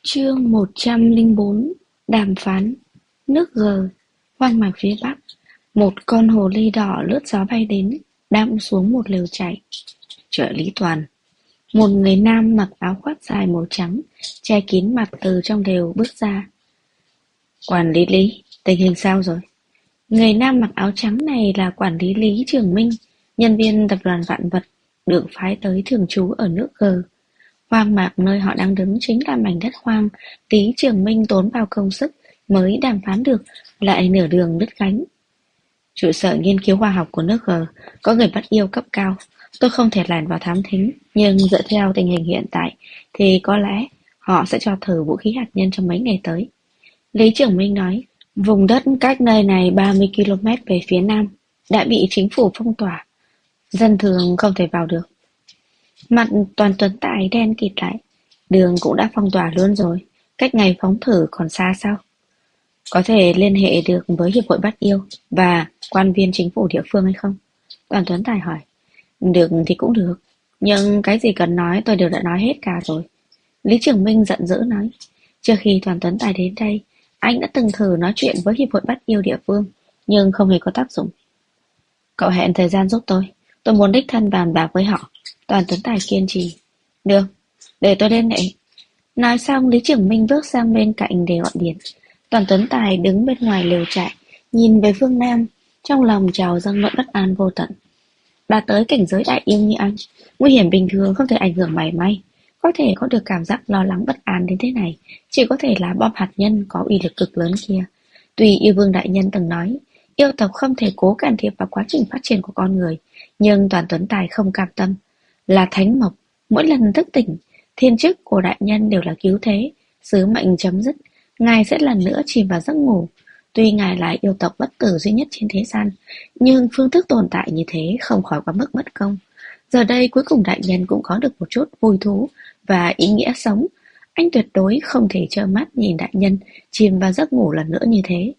Chương 104. Đàm phán. Nước G. Hoang mạc phía Bắc. Một con hồ ly đỏ lướt gió bay đến, đáp xuống một lều trại. Trợ lý Toàn. Một người nam mặc áo khoác dài màu trắng, che kín mặt từ trong lều bước ra. Quản lý Lý, tình hình sao rồi? Người nam mặc áo trắng này là quản lý Lý Trường Minh, nhân viên tập đoàn Vạn Vật, được phái tới thường trú ở nước G. Hoang mạc nơi họ đang đứng chính là mảnh đất hoang, Lý Trường Minh tốn bao công sức mới đàm phán được, lại nửa đường đứt gánh. Trụ sở nghiên cứu khoa học của nước G có người bắt yêu cấp cao. Tôi không thể lẻn vào thám thính, nhưng dựa theo tình hình hiện tại thì có lẽ họ sẽ cho thử vũ khí hạt nhân trong mấy ngày tới. Lý Trường Minh nói, vùng đất cách nơi này 30 km về phía nam đã bị chính phủ phong tỏa, dân thường không thể vào được. Mặt Toàn Tuấn Tài đen kịt lại, đường cũng đã phong tỏa luôn rồi, cách ngày phóng thử còn xa sao? Có thể liên hệ được với Hiệp hội Bắt Yêu và quan viên chính phủ địa phương hay không? Toàn Tuấn Tài hỏi. Được thì cũng được, nhưng cái gì cần nói tôi đều đã nói hết cả rồi. Lý Trường Minh giận dữ nói. Trước khi Toàn Tuấn Tài đến đây, anh đã từng thử nói chuyện với Hiệp hội Bắt Yêu địa phương, nhưng không hề có tác dụng. Cậu hẹn thời gian giúp tôi muốn đích thân bàn bạc với họ. Toàn Tuấn Tài kiên trì. Được, để tôi liên hệ. Nói xong Lý Trường Minh bước sang bên cạnh để gọi điện. Toàn Tuấn Tài đứng bên ngoài lều trại, nhìn về phương Nam, trong lòng trào dâng nỗi bất an vô tận. Đã tới cảnh giới đại yêu như anh, nguy hiểm bình thường không thể ảnh hưởng mảy may. Có thể có được cảm giác lo lắng bất an đến thế này, chỉ có thể là bom hạt nhân có uy lực cực lớn kia. Tuy yêu vương đại nhân từng nói, yêu tộc không thể cố can thiệp vào quá trình phát triển của con người, nhưng Toàn Tuấn Tài không cam tâm. Là thánh mộc, mỗi lần thức tỉnh, thiên chức của đại nhân đều là cứu thế, sứ mệnh chấm dứt, ngài sẽ lần nữa chìm vào giấc ngủ. Tuy ngài là yêu tộc bất tử duy nhất trên thế gian, nhưng phương thức tồn tại như thế không khỏi quá mức bất công. Giờ đây cuối cùng đại nhân cũng có được một chút vui thú và ý nghĩa sống. Anh tuyệt đối không thể trơ mắt nhìn đại nhân chìm vào giấc ngủ lần nữa như thế.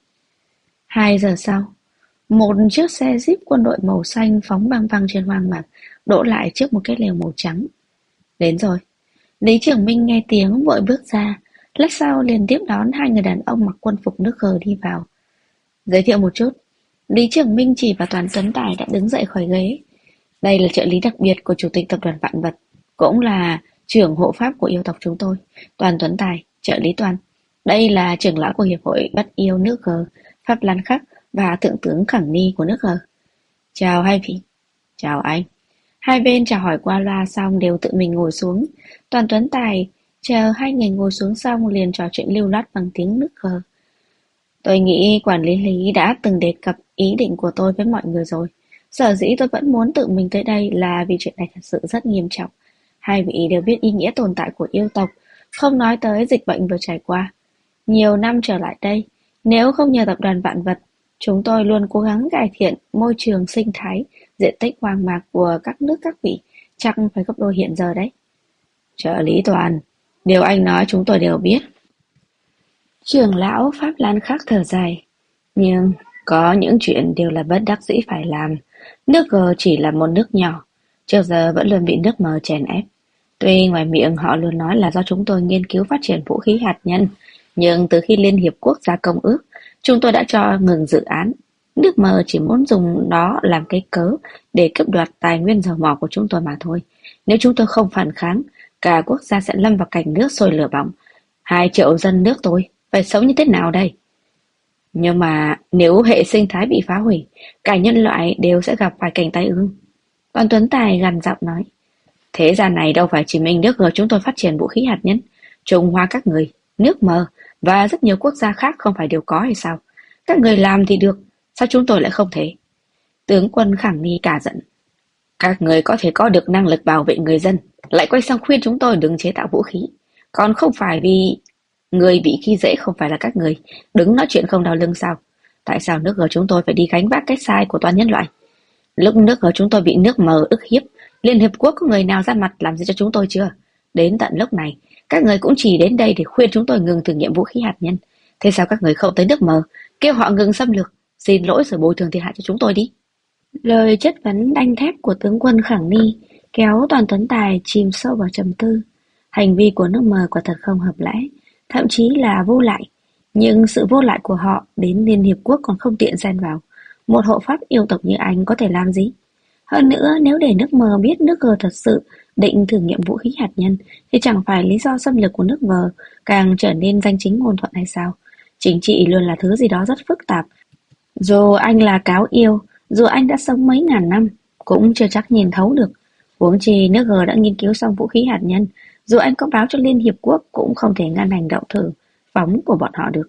2 giờ sau, một chiếc xe Jeep quân đội màu xanh phóng băng băng trên hoang mạc, đỗ lại trước một cái lều màu trắng. Đến rồi. Lý Trường Minh nghe tiếng vội bước ra, lát sau liền tiếp đón hai người đàn ông mặc quân phục nước G đi vào. Giới thiệu một chút. Lý Trường Minh chỉ vào Toàn Tuấn Tài đã đứng dậy khỏi ghế. Đây là trợ lý đặc biệt của chủ tịch tập đoàn Vạn Vật, cũng là trưởng hộ pháp của yêu tộc chúng tôi, Toàn Tuấn Tài, trợ lý Toàn. Đây là trưởng lão của Hiệp hội Bắt Yêu nước G, Pháp Lan Khắc và Thượng tướng Khẳng Ni của nước G. Chào hai vị. Chào anh. Hai bên chào hỏi qua loa xong đều tự mình ngồi xuống. Toàn Tuấn Tài chờ hai người ngồi xuống xong liền trò chuyện lưu loát bằng tiếng nước G. Tôi nghĩ quản lý Lý đã từng đề cập ý định của tôi với mọi người rồi. Sở dĩ tôi vẫn muốn tự mình tới đây là vì chuyện này thật sự rất nghiêm trọng. Hai vị đều biết ý nghĩa tồn tại của yêu tộc, không nói tới dịch bệnh vừa trải qua. Nhiều năm trở lại đây, nếu không nhờ tập đoàn Vạn Vật, chúng tôi luôn cố gắng cải thiện môi trường sinh thái, diện tích hoang mạc của các nước các vị, chắc phải gấp đôi hiện giờ đấy. Trợ lý Toàn, điều anh nói chúng tôi đều biết. Trưởng lão Pháp Lan Khắc thở dài. Nhưng có những chuyện đều là bất đắc dĩ phải làm. Nước G chỉ là một nước nhỏ, trước giờ vẫn luôn bị nước M chèn ép. Tuy ngoài miệng họ luôn nói là do chúng tôi nghiên cứu phát triển vũ khí hạt nhân, nhưng từ khi Liên Hiệp Quốc ra công ước, chúng tôi đã cho ngừng dự án. Nước M chỉ muốn dùng nó làm cái cớ để cướp đoạt tài nguyên dầu mỏ của chúng tôi mà thôi. Nếu chúng tôi không phản kháng, cả quốc gia sẽ lâm vào cảnh nước sôi lửa bỏng. 2 triệu dân nước tôi phải sống như thế nào đây? Nhưng mà nếu hệ sinh thái bị phá hủy, cả nhân loại đều sẽ gặp phải cảnh tai ương. Còn Tuấn Tài gằn giọng nói. Thế gian này đâu phải chỉ mình nước G chúng tôi phát triển vũ khí hạt nhân. Trung Hoa các người, nước M và rất nhiều quốc gia khác không phải đều có hay sao? Các người làm thì được, sao chúng tôi lại không thể? Tướng quân Khẳng Ni cả giận. Các người có thể có được năng lực bảo vệ người dân, lại quay sang khuyên chúng tôi đừng chế tạo vũ khí. Còn không phải vì người bị khi dễ không phải là các người, đứng nói chuyện không đau lưng sao? Tại sao nước G chúng tôi phải đi gánh vác cái sai của toàn nhân loại? Lúc nước G chúng tôi bị nước M ức hiếp, Liên Hiệp Quốc có người nào ra mặt làm gì cho chúng tôi chưa? Đến tận lúc này, các người cũng chỉ đến đây để khuyên chúng tôi ngừng thử nghiệm vũ khí hạt nhân. Thế sao các người không tới nước M, kêu họ ngừng xâm lược, xin lỗi rồi bồi thường thiệt hại cho chúng tôi đi? Lời chất vấn đanh thép của tướng quân Khẳng Ni kéo Toàn Tuấn Tài chìm sâu vào trầm tư. Hành vi của nước M quả thật không hợp lẽ. thậm chí là vô lại. Nhưng sự vô lại của họ đến Liên Hiệp Quốc còn không tiện xen vào. Một hộ pháp yêu tộc như anh có thể làm gì? Hơn nữa, nếu để nước M biết nước G thật sự định thử nghiệm vũ khí hạt nhân, thì chẳng phải lý do xâm lược của nước M càng trở nên danh chính ngôn thuận hay sao? Chính trị luôn là thứ gì đó rất phức tạp. Dù anh là cáo yêu, dù anh đã sống mấy ngàn năm, cũng chưa chắc nhìn thấu được. Huống chi nước G đã nghiên cứu xong vũ khí hạt nhân, dù anh có báo cho Liên Hiệp Quốc cũng không thể ngăn hành động thử phóng của bọn họ được.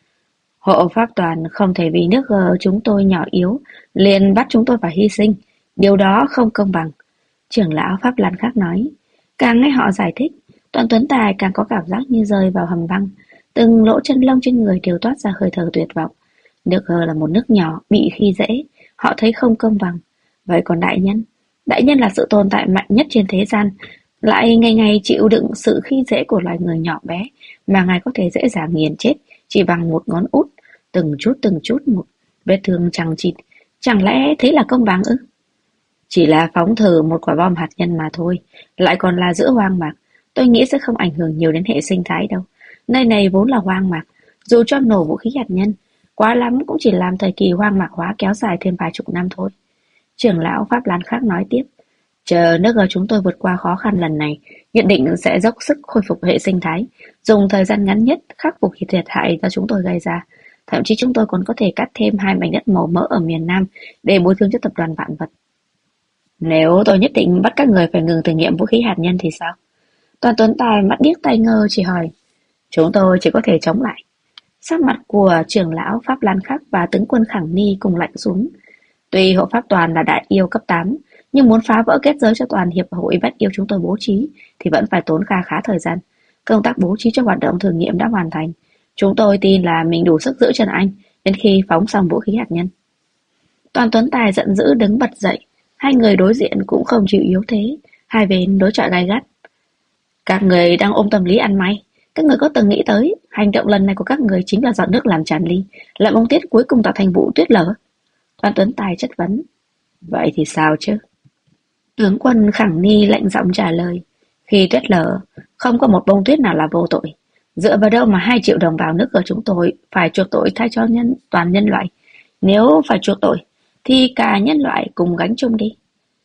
Hộ pháp toàn không thể vì nước G chúng tôi nhỏ yếu, liền bắt chúng tôi phải hy sinh. Điều đó không công bằng. Trưởng lão Pháp Lan khác nói. Càng nghe họ giải thích, Toàn Tuấn Tài càng có cảm giác như rơi vào hầm băng. Từng lỗ chân lông trên người đều toát ra hơi thở tuyệt vọng. Nước G là một nước nhỏ, bị khi dễ. Họ thấy không công bằng. Vậy còn đại nhân? Đại nhân là sự tồn tại mạnh nhất trên thế gian, lại ngày ngày chịu đựng sự khi dễ của loài người nhỏ bé, mà ngài có thể dễ dàng nghiền chết chỉ bằng một ngón út, từng chút một, vết thương chằng chịt. Chẳng lẽ thế là công bằng ư? Chỉ là phóng thử một quả bom hạt nhân mà thôi, lại còn là giữa hoang mạc. Tôi nghĩ sẽ không ảnh hưởng nhiều đến hệ sinh thái đâu. Nơi này vốn là hoang mạc, dù cho nổ vũ khí hạt nhân, quá lắm cũng chỉ làm thời kỳ hoang mạc hóa kéo dài thêm vài chục năm thôi. Trưởng lão Pháp Lan khác nói tiếp. Chờ nước G chúng tôi vượt qua khó khăn lần này, nhất định sẽ dốc sức khôi phục hệ sinh thái, dùng thời gian ngắn nhất khắc phục thiệt hại do chúng tôi gây ra. Thậm chí chúng tôi còn có thể cắt thêm 2 mảnh đất màu mỡ ở miền Nam để bồi thường cho tập đoàn Vạn Vật. Nếu tôi nhất định bắt các người phải ngừng thử nghiệm vũ khí hạt nhân thì sao? Toàn Tuấn Tài mắt điếc tai ngơ chỉ hỏi. Chúng tôi chỉ có thể chống lại. Sắc mặt của trưởng lão Pháp Lan Khắc và tướng quân Khẳng Ni cùng lạnh xuống. Tuy hộ pháp toàn là đại yêu cấp 8, nhưng muốn phá vỡ kết giới cho toàn hiệp hội bách yêu chúng tôi bố trí thì vẫn phải tốn kha khá thời gian. Công tác bố trí cho hoạt động thử nghiệm đã hoàn thành. Chúng tôi tin là mình đủ sức giữ chân anh đến khi phóng xong vũ khí hạt nhân. Toàn Tuấn Tài giận dữ đứng bật dậy. Hai người đối diện cũng không chịu yếu thế. Hai bên đối chọi gay gắt. Các người đang ôm tâm lý ăn may. Các người có từng nghĩ tới hành động lần này của các người chính là giọt nước làm tràn ly, làm bông tuyết cuối cùng tạo thành vụ tuyết lở? Toàn Tuấn Tài chất vấn. Vậy thì sao chứ? Tướng quân Khẳng Ni lạnh giọng trả lời. Khi tuyết lở, không có một bông tuyết nào là vô tội. Dựa vào đâu mà 2 triệu đồng bào nước của chúng tôi phải chuộc tội thay cho toàn nhân loại? Nếu phải chuộc tội, thì cả nhân loại cùng gánh chung đi.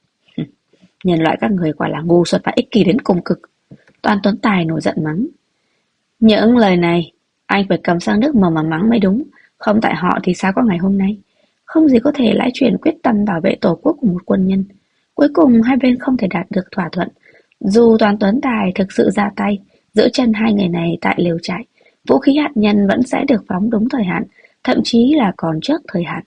Nhân loại các người quả là ngu xuẩn và ích kỷ đến cùng cực. Toàn Tuấn Tài nổi giận mắng. Những lời này, anh phải cầm sang nước mà mắng mới đúng. Không tại họ thì sao có ngày hôm nay? Không gì có thể lãi chuyển quyết tâm bảo vệ tổ quốc của một quân nhân. Cuối cùng hai bên không thể đạt được thỏa thuận. Dù Toàn Tuấn Tài thực sự ra tay, giữ chân hai người này tại lều trại, vũ khí hạt nhân vẫn sẽ được phóng đúng thời hạn, thậm chí là còn trước thời hạn.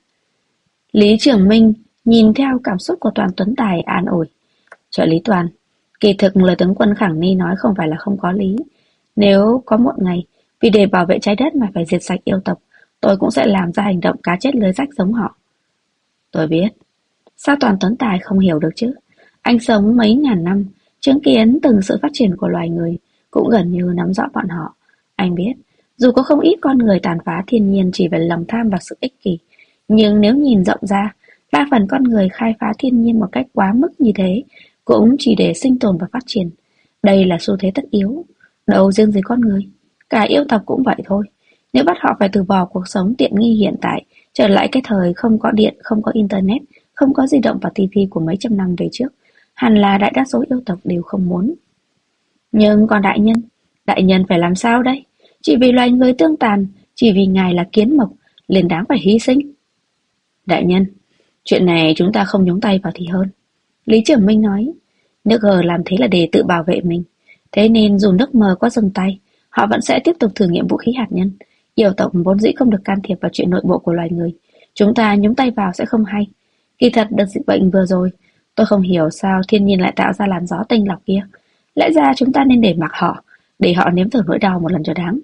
Lý Trường Minh nhìn theo cảm xúc của Toàn Tuấn Tài an ủi. Trợ lý Toàn, kỳ thực lời tướng quân Khẳng Ni nói không phải là không có lý. Nếu có một ngày, vì để bảo vệ trái đất mà phải diệt sạch yêu tộc, tôi cũng sẽ làm ra hành động cá chết lưới rách giống họ. Tôi biết. Sao Toàn Tuấn Tài không hiểu được chứ? Anh sống mấy ngàn năm, chứng kiến từng sự phát triển của loài người, cũng gần như nắm rõ bọn họ. Anh biết, dù có không ít con người tàn phá thiên nhiên chỉ vì lòng tham và sự ích kỷ, nhưng nếu nhìn rộng ra, đa phần con người khai phá thiên nhiên một cách quá mức như thế, cũng chỉ để sinh tồn và phát triển. Đây là xu thế tất yếu. Đâu riêng gì con người, cả yêu tộc cũng vậy thôi. Nếu bắt họ phải từ bỏ cuộc sống tiện nghi hiện tại, trở lại cái thời không có điện, không có internet, không có di động và tivi của mấy trăm năm về trước, hẳn là đại đa số yêu tộc đều không muốn. Nhưng còn đại nhân phải làm sao đây? Chỉ vì loài người tương tàn, chỉ vì ngài là kiến mộc, liền đáng phải hy sinh. Đại nhân, chuyện này chúng ta không nhúng tay vào thì hơn. Lý Trường Minh nói, nước G làm thế là để tự bảo vệ mình. Thế nên dù nước M có dừng tay, họ vẫn sẽ tiếp tục thử nghiệm vũ khí hạt nhân. Yêu tộc vốn dĩ không được can thiệp vào chuyện nội bộ của loài người. Chúng ta nhúng tay vào sẽ không hay. Kỳ thật đợt dịch bệnh vừa rồi, tôi không hiểu sao thiên nhiên lại tạo ra làn gió tinh lọc kia. Lẽ ra chúng ta nên để mặc họ, để họ nếm thử nỗi đau một lần cho đáng.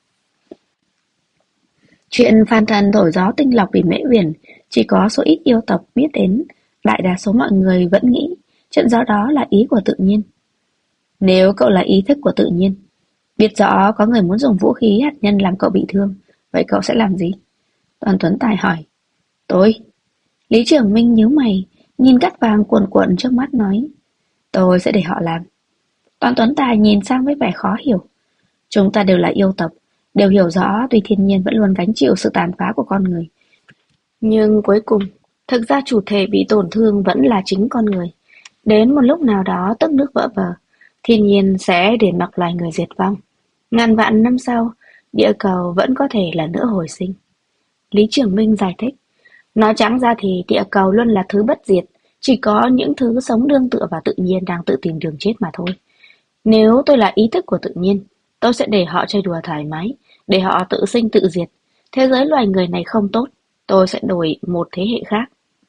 Chuyện phàn trần thổi gió tinh lọc vì mễ uyển chỉ có số ít yêu tộc biết đến. Đại đa số mọi người vẫn nghĩ trận gió đó là ý của tự nhiên. Nếu cậu là ý thức của tự nhiên, biết rõ có người muốn dùng vũ khí hạt nhân làm cậu bị thương, vậy cậu sẽ làm gì? Toàn Tuấn Tài hỏi. Tôi? Lý Trường Minh nhíu mày, nhìn cát vàng cuồn cuộn trước mắt nói. Tôi sẽ để họ làm. Toàn Tuấn Tài nhìn sang với vẻ khó hiểu. Chúng ta đều là yêu tộc, đều hiểu rõ tuy thiên nhiên vẫn luôn gánh chịu sự tàn phá của con người. Nhưng cuối cùng, thực ra chủ thể bị tổn thương vẫn là chính con người. Đến một lúc nào đó tức nước vỡ bờ, thiên nhiên sẽ để mặc loài người diệt vong. Ngàn vạn năm sau, địa cầu vẫn có thể lần nữa hồi sinh. Lý Trường Minh giải thích, nói trắng ra thì địa cầu luôn là thứ bất diệt, chỉ có những thứ sống nương tựa vào tự nhiên đang tự tìm đường chết mà thôi. Nếu tôi là ý thức của tự nhiên, tôi sẽ để họ chơi đùa thoải mái, để họ tự sinh tự diệt. Thế giới loài người này không tốt, tôi sẽ đổi một thế hệ khác.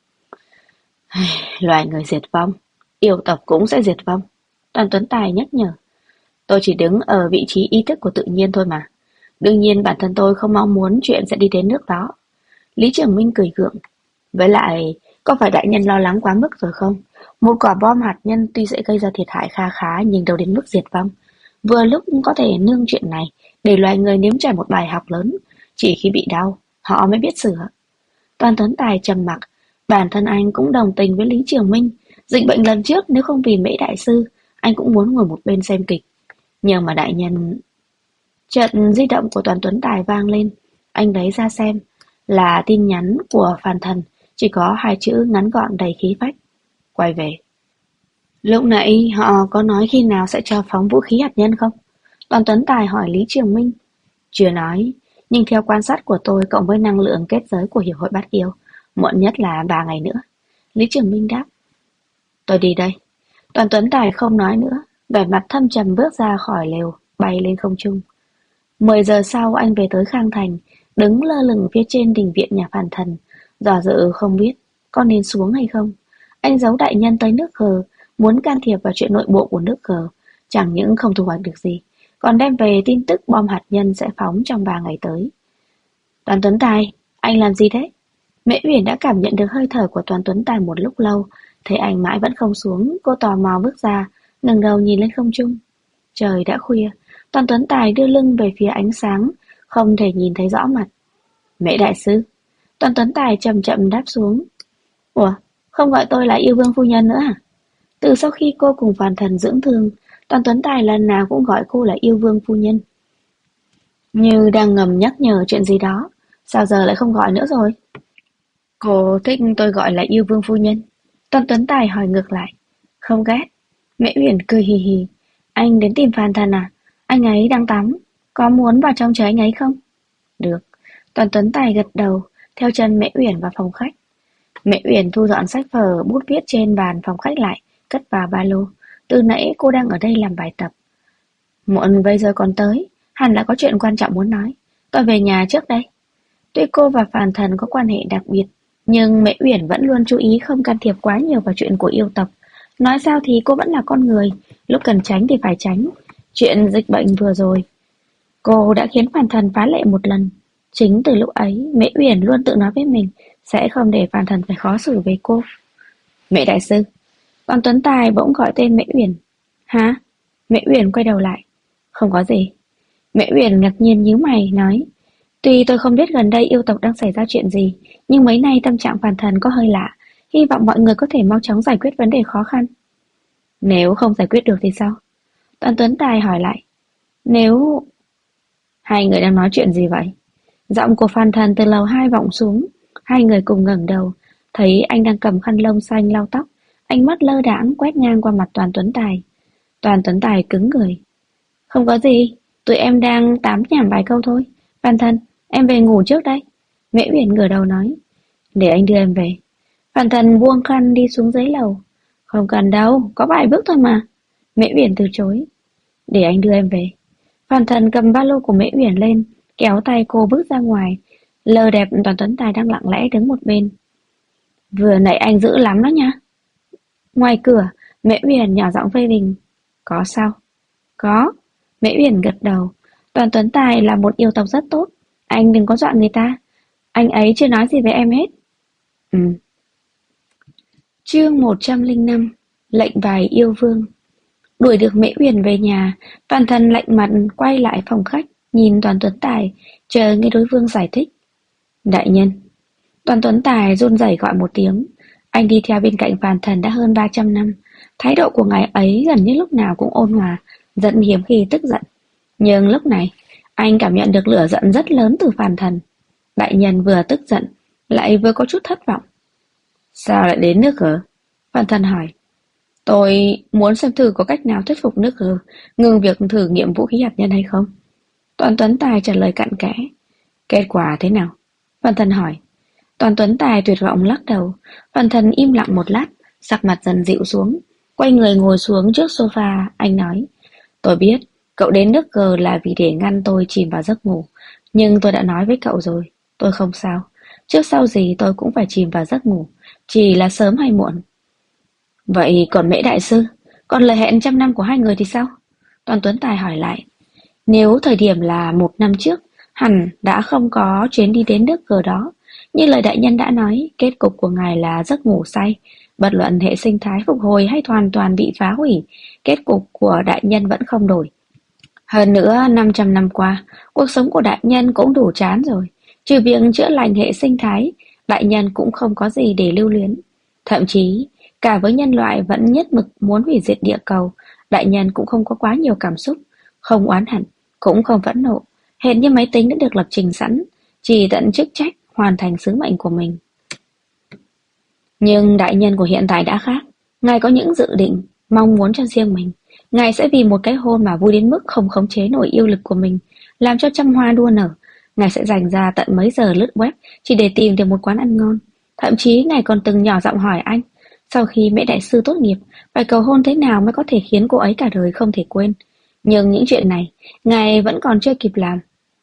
Loài người diệt vong, yêu tộc cũng sẽ diệt vong. Đoàn Tuấn Tài nhắc nhở, tôi chỉ đứng ở vị trí ý thức của tự nhiên thôi mà. Đương nhiên bản thân tôi không mong muốn chuyện sẽ đi đến nước đó. Lý Trường Minh cười gượng. Với lại, có phải đại nhân lo lắng quá mức rồi không? Một quả bom hạt nhân tuy sẽ gây ra thiệt hại kha khá nhưng đâu đến mức diệt vong. Vừa lúc có thể nương chuyện này để loài người nếm trải một bài học lớn. Chỉ khi bị đau, họ mới biết sửa. Toàn Tuấn Tài trầm mặc. Bản thân anh cũng đồng tình với Lý Trường Minh. Dịch bệnh lần trước nếu không vì Mễ Đại Sư, anh cũng muốn ngồi một bên xem kịch. Nhưng mà đại nhân... Chợt di động của Toàn Tuấn Tài vang lên. Anh lấy ra xem. Là tin nhắn của Phan Thần. Chỉ có 2 chữ ngắn gọn đầy khí phách. Quay về. Lúc nãy họ có nói khi nào sẽ cho phóng vũ khí hạt nhân không? Toàn Tuấn Tài hỏi Lý Trường Minh. Chưa nói, nhưng theo quan sát của tôi cộng với năng lượng kết giới của Hiệp hội Bát Yêu, muộn nhất là 3 ngày nữa. Lý Trường Minh đáp. Tôi đi đây. Toàn Tuấn Tài không nói nữa, vẻ mặt thâm trầm bước ra khỏi lều, bay lên không trung. 10 giờ sau anh về tới Khang Thành, đứng lơ lửng phía trên đình viện nhà Phan Thần, dò dự không biết có nên xuống hay không. Anh giấu đại nhân tới nước G, muốn can thiệp vào chuyện nội bộ của nước G, chẳng những không thu hoạch được gì, còn đem về tin tức bom hạt nhân sẽ phóng trong 3 ngày tới. Toàn Tuấn Tài, anh làm gì đấy? Mễ Uyển đã cảm nhận được hơi thở của Toàn Tuấn Tài một lúc lâu, thấy anh mãi vẫn không xuống, cô tò mò bước ra, ngẩng đầu nhìn lên không trung. Trời đã khuya, Toàn Tuấn Tài đưa lưng về phía ánh sáng, không thể nhìn thấy rõ mặt. Mễ Đại Sư. Toàn Tuấn Tài chậm chậm đáp xuống. Ủa, không gọi tôi là yêu vương phu nhân nữa à? Từ sau khi cô cùng Phan Thần dưỡng thương, Toàn Tuấn Tài lần nào cũng gọi cô là yêu vương phu nhân. Như đang ngầm nhắc nhở chuyện gì đó, sao giờ lại không gọi nữa rồi? Cô thích tôi gọi là yêu vương phu nhân? Toàn Tuấn Tài hỏi ngược lại. Không ghét. Mễ Uyển cười hì hì. Anh đến tìm Phan Thần à? Anh ấy đang tắm. Có muốn vào trong chờ anh ấy không? Được. Toàn Tuấn Tài gật đầu, theo chân Mễ Uyển vào phòng khách. Mễ Uyển thu dọn sách vở, bút viết trên bàn phòng khách lại, cất vào ba lô. Từ nãy cô đang ở đây làm bài tập. Muộn bây giờ còn tới, hẳn là có chuyện quan trọng muốn nói. Tôi về nhà trước đây. Tuy cô và Phan Thần có quan hệ đặc biệt, nhưng Mễ Uyển vẫn luôn chú ý không can thiệp quá nhiều vào chuyện của yêu tộc. Nói sao thì cô vẫn là con người, lúc cần tránh thì phải tránh. Chuyện dịch bệnh vừa rồi, cô đã khiến Phan Thần phá lệ một lần. Chính từ lúc ấy, Mễ Uyển luôn tự nói với mình sẽ không để Phan Thần phải khó xử với cô. Mễ Đại Sư. Còn Tuấn Tài bỗng gọi tên Mễ Uyển. Hả? Mễ Uyển quay đầu lại. Không có gì. Mễ Uyển ngạc nhiên nhíu mày, nói. Tuy tôi không biết gần đây yêu tộc đang xảy ra chuyện gì, nhưng mấy nay tâm trạng Phan Thần có hơi lạ. Hy vọng mọi người có thể mau chóng giải quyết vấn đề khó khăn. Nếu không giải quyết được thì sao? Toàn Tuấn Tài hỏi lại. Nếu... Hai người đang nói chuyện gì vậy? Giọng của Phan Thần từ lầu 2 vọng xuống. Hai người cùng ngẩng đầu, thấy anh đang cầm khăn lông xanh lau tóc. Ánh mắt lơ đãng quét ngang qua mặt Toàn Tuấn Tài. Toàn Tuấn Tài cứng người. Không có gì, tụi em đang tám nhảm vài câu thôi. Phan Thần, em về ngủ trước đây. Mễ Uyển ngửa đầu nói. Để anh đưa em về. Phan Thần buông khăn đi xuống dưới lầu. Không cần đâu, có vài bước thôi mà. Mễ Uyển từ chối. Để anh đưa em về. Phan Thần cầm ba lô của Mễ Uyển lên, kéo tay cô bước ra ngoài. Lờ đẹp Toàn Tuấn Tài đang lặng lẽ đứng một bên. Vừa nãy anh dữ lắm đó nha. Ngoài cửa, Mễ Uyển nhỏ giọng phê bình. Có sao? Có. Mễ Uyển gật đầu. Toàn Tuấn Tài là một yêu tộc rất tốt. Anh đừng có dọa người ta. Anh ấy chưa nói gì với em hết. Ừ. Chương 105. Lệnh bài yêu vương. Đuổi được Mễ Uyển về nhà, Phan Thần lạnh mặt quay lại phòng khách, nhìn Toàn Tuấn Tài, chờ nghe đối phương giải thích. Đại nhân. Toàn Tuấn Tài run rẩy gọi một tiếng. Anh đi theo bên cạnh Phan Thần đã hơn 300 năm. Thái độ của ngài ấy gần như lúc nào cũng ôn hòa, giận hiếm khi tức giận. Nhưng lúc này, anh cảm nhận được lửa giận rất lớn từ Phàn Thần. Đại nhân vừa tức giận, lại vừa có chút thất vọng. Sao lại đến nước G? Phàn Thần hỏi. Tôi muốn xem thử có cách nào thuyết phục nước G ngừng việc thử nghiệm vũ khí hạt nhân hay không. Toàn Tuấn Tài trả lời cặn kẽ. Kết quả thế nào? Phàn Thần hỏi. Toàn Tuấn Tài tuyệt vọng lắc đầu. Phàn Thần im lặng một lát, sắc mặt dần dịu xuống. Quay người ngồi xuống trước sofa, anh nói. Tôi biết, cậu đến nước G là vì để ngăn tôi chìm vào giấc ngủ. Nhưng tôi đã nói với cậu rồi, tôi không sao. Trước sau gì tôi cũng phải chìm vào giấc ngủ, chỉ là sớm hay muộn. Vậy còn Mễ Đại Sư, còn lời hẹn 100 năm của hai người thì sao? Toàn Tuấn Tài hỏi lại. Nếu thời điểm là 1 năm trước, hẳn đã không có chuyến đi đến nước G đó. Như lời đại nhân đã nói, kết cục của ngài là giấc ngủ say. Bất luận hệ sinh thái phục hồi hay hoàn toàn bị phá hủy, kết cục của đại nhân vẫn không đổi. Hơn nữa, 500 năm qua, cuộc sống của đại nhân cũng đủ chán rồi. Trừ việc chữa lành hệ sinh thái, đại nhân cũng không có gì để lưu luyến. Thậm chí, cả với nhân loại vẫn nhất mực muốn hủy diệt địa cầu, đại nhân cũng không có quá nhiều cảm xúc, không oán hận, cũng không phẫn nộ. Hệt như máy tính đã được lập trình sẵn, chỉ tận chức trách, hoàn thành sứ mệnh của mình. Nhưng đại nhân của hiện tại đã khác. Ngài có những dự định, mong muốn cho riêng mình. Ngài sẽ vì một cái hôn mà vui đến mức không khống chế nổi yêu lực của mình, làm cho trăm hoa đua nở. Ngài sẽ dành ra tận mấy giờ lướt web chỉ để tìm được một quán ăn ngon. Thậm chí ngài còn từng nhỏ giọng hỏi anh, sau khi Mễ Đại Sư tốt nghiệp, phải cầu hôn thế nào mới có thể khiến cô ấy cả đời không thể quên. Nhưng những chuyện này, ngài vẫn còn chưa kịp làm.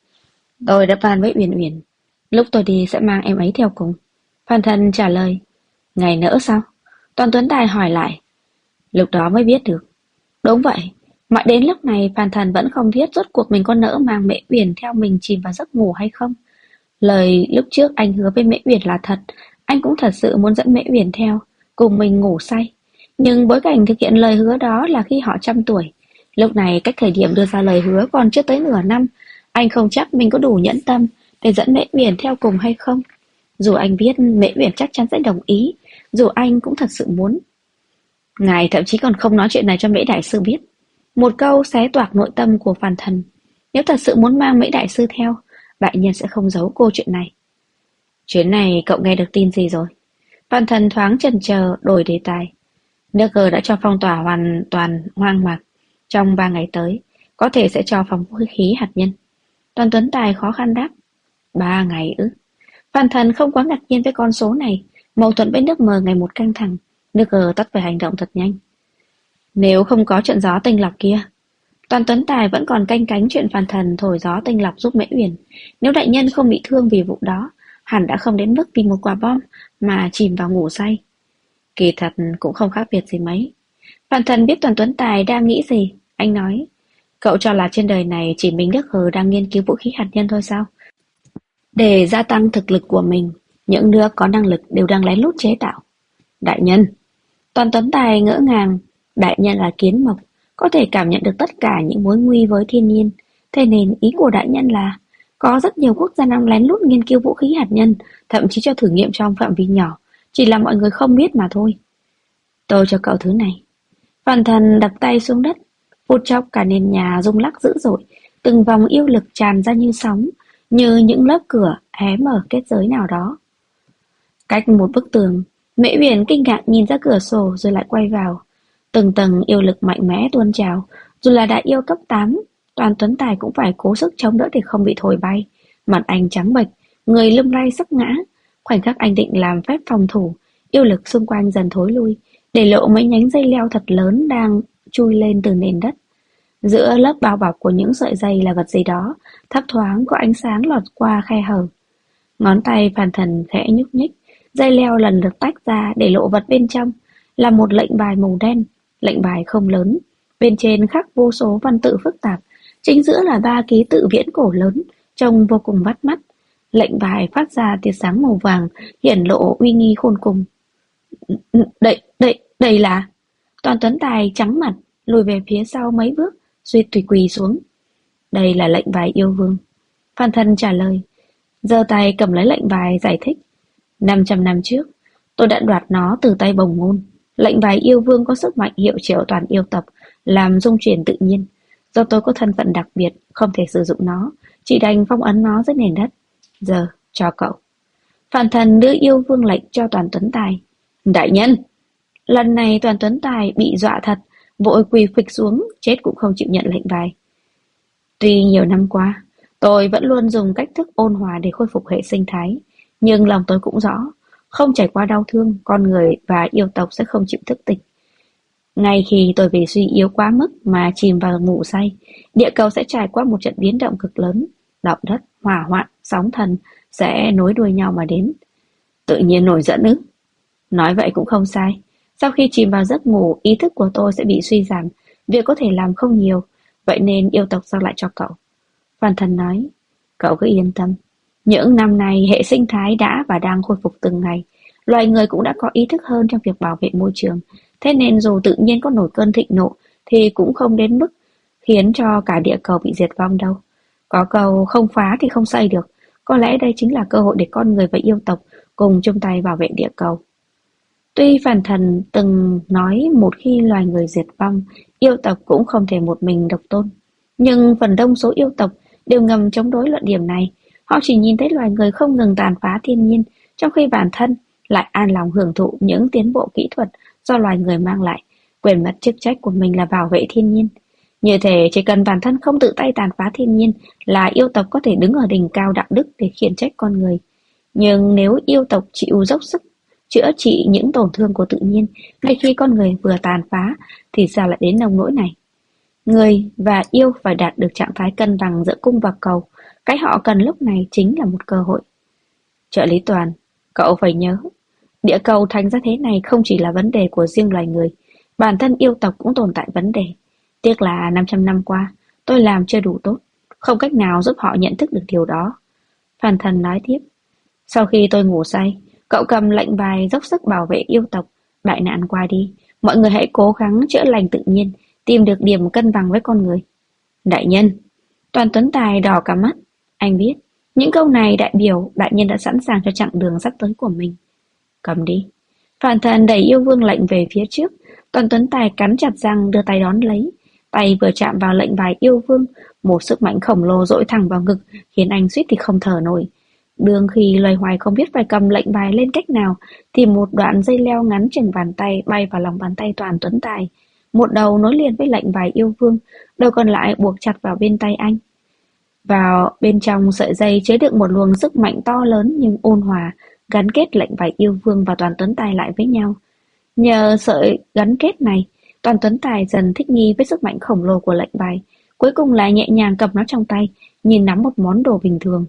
Tôi đã bàn với Uyển Uyển, lúc tôi đi sẽ mang em ấy theo cùng. Phan Thần trả lời. Ngày nỡ sao? Toàn Tuấn Tài hỏi lại. Lúc đó mới biết được. Đúng vậy, mãi đến lúc này Phan Thần vẫn không biết rốt cuộc mình có nỡ mang Mễ Uyển theo mình chìm vào giấc ngủ hay không. Lời lúc trước anh hứa với Mễ Uyển là thật, anh cũng thật sự muốn dẫn Mễ Uyển theo, cùng mình ngủ say. Nhưng bối cảnh thực hiện lời hứa đó là khi họ 100 tuổi. Lúc này cách thời điểm đưa ra lời hứa còn chưa tới nửa năm, anh không chắc mình có đủ nhẫn tâm để dẫn Mễ Uyển theo cùng hay không. Dù anh biết Mễ Uyển chắc chắn sẽ đồng ý, dù anh cũng thật sự muốn. Ngài thậm chí còn không nói chuyện này cho Mễ Đại Sư biết. Một câu xé toạc nội tâm của Phàn Thần. Nếu thật sự muốn mang Mễ Đại Sư theo, đại nhân sẽ không giấu cô chuyện này. Chuyến này cậu nghe được tin gì rồi? Phàn Thần thoáng chần chờ đổi đề tài. Nước G đã cho phong tỏa hoàn toàn hoang mạc. Trong 3 ngày tới, có thể sẽ cho phóng vũ khí hạt nhân. Toàn Tuấn Tài khó khăn đáp. 3 ngày ư? Phàn Thần không quá ngạc nhiên với con số này. Mâu thuẫn với nước M ngày một căng thẳng. Nước G tất phải hành động thật nhanh. Nếu không có trận gió tinh lọc kia, Toàn Tuấn Tài vẫn còn canh cánh chuyện Phàn Thần thổi gió tinh lọc giúp Mễ Uyển. Nếu đại nhân không bị thương vì vụ đó, hẳn đã không đến mức vì một quả bom mà chìm vào ngủ say. Kỳ thật cũng không khác biệt gì mấy. Phàn Thần biết Toàn Tuấn Tài đang nghĩ gì. Anh nói, cậu cho là trên đời này chỉ mình Đức Hờ đang nghiên cứu vũ khí hạt nhân thôi sao? Để gia tăng thực lực của mình, những nước có năng lực đều đang lén lút chế tạo. Đại nhân, Toàn Tuấn Tài ngỡ ngàng. Đại nhân là kiến mộc, có thể cảm nhận được tất cả những mối nguy với thiên nhiên. Thế nên ý của đại nhân là có rất nhiều quốc gia đang lén lút nghiên cứu vũ khí hạt nhân, thậm chí cho thử nghiệm trong phạm vi nhỏ, chỉ là mọi người không biết mà thôi. Tôi cho cậu thứ này. Phàn Thần đặt tay xuống đất, phút chốc cả nền nhà rung lắc dữ dội, từng vòng yêu lực tràn ra như sóng, như những lớp cửa hé mở kết giới nào đó. Cách một bức tường, Mễ Uyển kinh ngạc nhìn ra cửa sổ rồi lại quay vào. Từng tầng yêu lực mạnh mẽ tuôn trào, dù là đại yêu cấp 8, Toàn Tuấn Tài cũng phải cố sức chống đỡ để không bị thổi bay. Mặt anh trắng bệch, người lung lay sắp ngã. Khoảnh khắc anh định làm phép phòng thủ, yêu lực xung quanh dần thối lui, để lộ mấy nhánh dây leo thật lớn đang chui lên từ nền đất. Giữa lớp bao bọc của những sợi dây là vật gì đó, thấp thoáng có ánh sáng lọt qua khe hở. Ngón tay Phàn Thần khẽ nhúc nhích, dây leo lần lượt tách ra để lộ vật bên trong, là một lệnh bài màu đen. Lệnh bài không lớn, bên trên khắc vô số văn tự phức tạp, chính giữa là 3 ký tự viễn cổ lớn, trông vô cùng bắt mắt. Lệnh bài phát ra tia sáng màu vàng, hiển lộ uy nghi khôn cùng. Đây là... Toàn Tuấn Tài trắng mặt, lùi về phía sau mấy bước, suýt tùy quỳ xuống. Đây là lệnh bài yêu vương. Phan Thân trả lời, giơ tay cầm lấy lệnh bài giải thích. 500 năm trước, tôi đã đoạt nó từ tay Bồng Ngôn. Lệnh bài yêu vương có sức mạnh hiệu triệu toàn yêu tộc, làm dung chuyển tự nhiên. Do tôi có thân phận đặc biệt, không thể sử dụng nó, chỉ đành phong ấn nó dưới nền đất. Giờ, cho cậu. Phản thần đưa yêu vương lệnh cho Toàn Tuấn Tài. Đại nhân! Lần này Toàn Tuấn Tài bị dọa thật, vội quỳ phịch xuống, chết cũng không chịu nhận lệnh bài. Tuy nhiều năm qua, tôi vẫn luôn dùng cách thức ôn hòa để khôi phục hệ sinh thái, nhưng lòng tôi cũng rõ, không trải qua đau thương, con người và yêu tộc sẽ không chịu thức tỉnh. Ngay khi tôi vì suy yếu quá mức mà chìm vào ngủ say, địa cầu sẽ trải qua một trận biến động cực lớn, động đất, hỏa hoạn, sóng thần sẽ nối đuôi nhau mà đến. Tự nhiên nổi giận ư? Nói vậy cũng không sai. Sau khi chìm vào giấc ngủ, ý thức của tôi sẽ bị suy giảm, việc có thể làm không nhiều, vậy nên yêu tộc giao lại cho cậu. Phan Thần nói, cậu cứ yên tâm. Những năm này hệ sinh thái đã và đang khôi phục từng ngày. Loài người cũng đã có ý thức hơn trong việc bảo vệ môi trường. Thế nên dù tự nhiên có nổi cơn thịnh nộ thì cũng không đến mức khiến cho cả địa cầu bị diệt vong đâu. Có câu không phá thì không xây được. Có lẽ đây chính là cơ hội để con người và yêu tộc cùng chung tay bảo vệ địa cầu. Tuy Phản Thần từng nói một khi loài người diệt vong, yêu tộc cũng không thể một mình độc tôn. Nhưng phần đông số yêu tộc đều ngầm chống đối luận điểm này. Họ chỉ nhìn thấy loài người không ngừng tàn phá thiên nhiên, trong khi bản thân lại an lòng hưởng thụ những tiến bộ kỹ thuật do loài người mang lại, quên mất chức trách của mình là bảo vệ thiên nhiên. Như thế chỉ cần bản thân không tự tay tàn phá thiên nhiên là yêu tộc có thể đứng ở đỉnh cao đạo đức để khiển trách con người. Nhưng nếu yêu tộc chịu dốc sức chữa trị những tổn thương của tự nhiên ngay khi con người vừa tàn phá thì sao lại đến nông nỗi này? Người và yêu phải đạt được trạng thái cân bằng giữa cung và cầu. Cái họ cần lúc này chính là một cơ hội. Trợ lý Toàn, cậu phải nhớ, địa cầu thành ra thế này không chỉ là vấn đề của riêng loài người, bản thân yêu tộc cũng tồn tại vấn đề. Tiếc là 500 năm qua, tôi làm chưa đủ tốt, không cách nào giúp họ nhận thức được điều đó. Phan Thần nói tiếp, sau khi tôi ngủ say, cậu cầm lệnh bài dốc sức bảo vệ yêu tộc, đại nạn qua đi, mọi người hãy cố gắng chữa lành tự nhiên, tìm được điểm cân bằng với con người. Đại nhân, Toàn Tuấn Tài đỏ cả mắt, anh biết, những câu này đại biểu đại nhân đã sẵn sàng cho chặng đường sắp tới của mình. Cầm đi. Phản Thần đẩy yêu vương lệnh về phía trước, Toàn Tuấn Tài cắn chặt răng đưa tay đón lấy. Tay vừa chạm vào lệnh bài yêu vương, một sức mạnh khổng lồ dội thẳng vào ngực, khiến anh suýt thì không thở nổi. Đương khi loay hoay không biết phải cầm lệnh bài lên cách nào, thì một đoạn dây leo ngắn chừng bàn tay bay vào lòng bàn tay Toàn Tuấn Tài. Một đầu nối liền với lệnh bài yêu vương, đầu còn lại buộc chặt vào bên tay anh. Vào bên trong sợi dây chứa đựng một luồng sức mạnh to lớn nhưng ôn hòa, gắn kết lệnh bài yêu vương và Toàn Tuấn Tài lại với nhau. Nhờ sợi gắn kết này, Toàn Tuấn Tài dần thích nghi với sức mạnh khổng lồ của lệnh bài, cuối cùng lại nhẹ nhàng cầm nó trong tay, nhìn nắm một món đồ bình thường.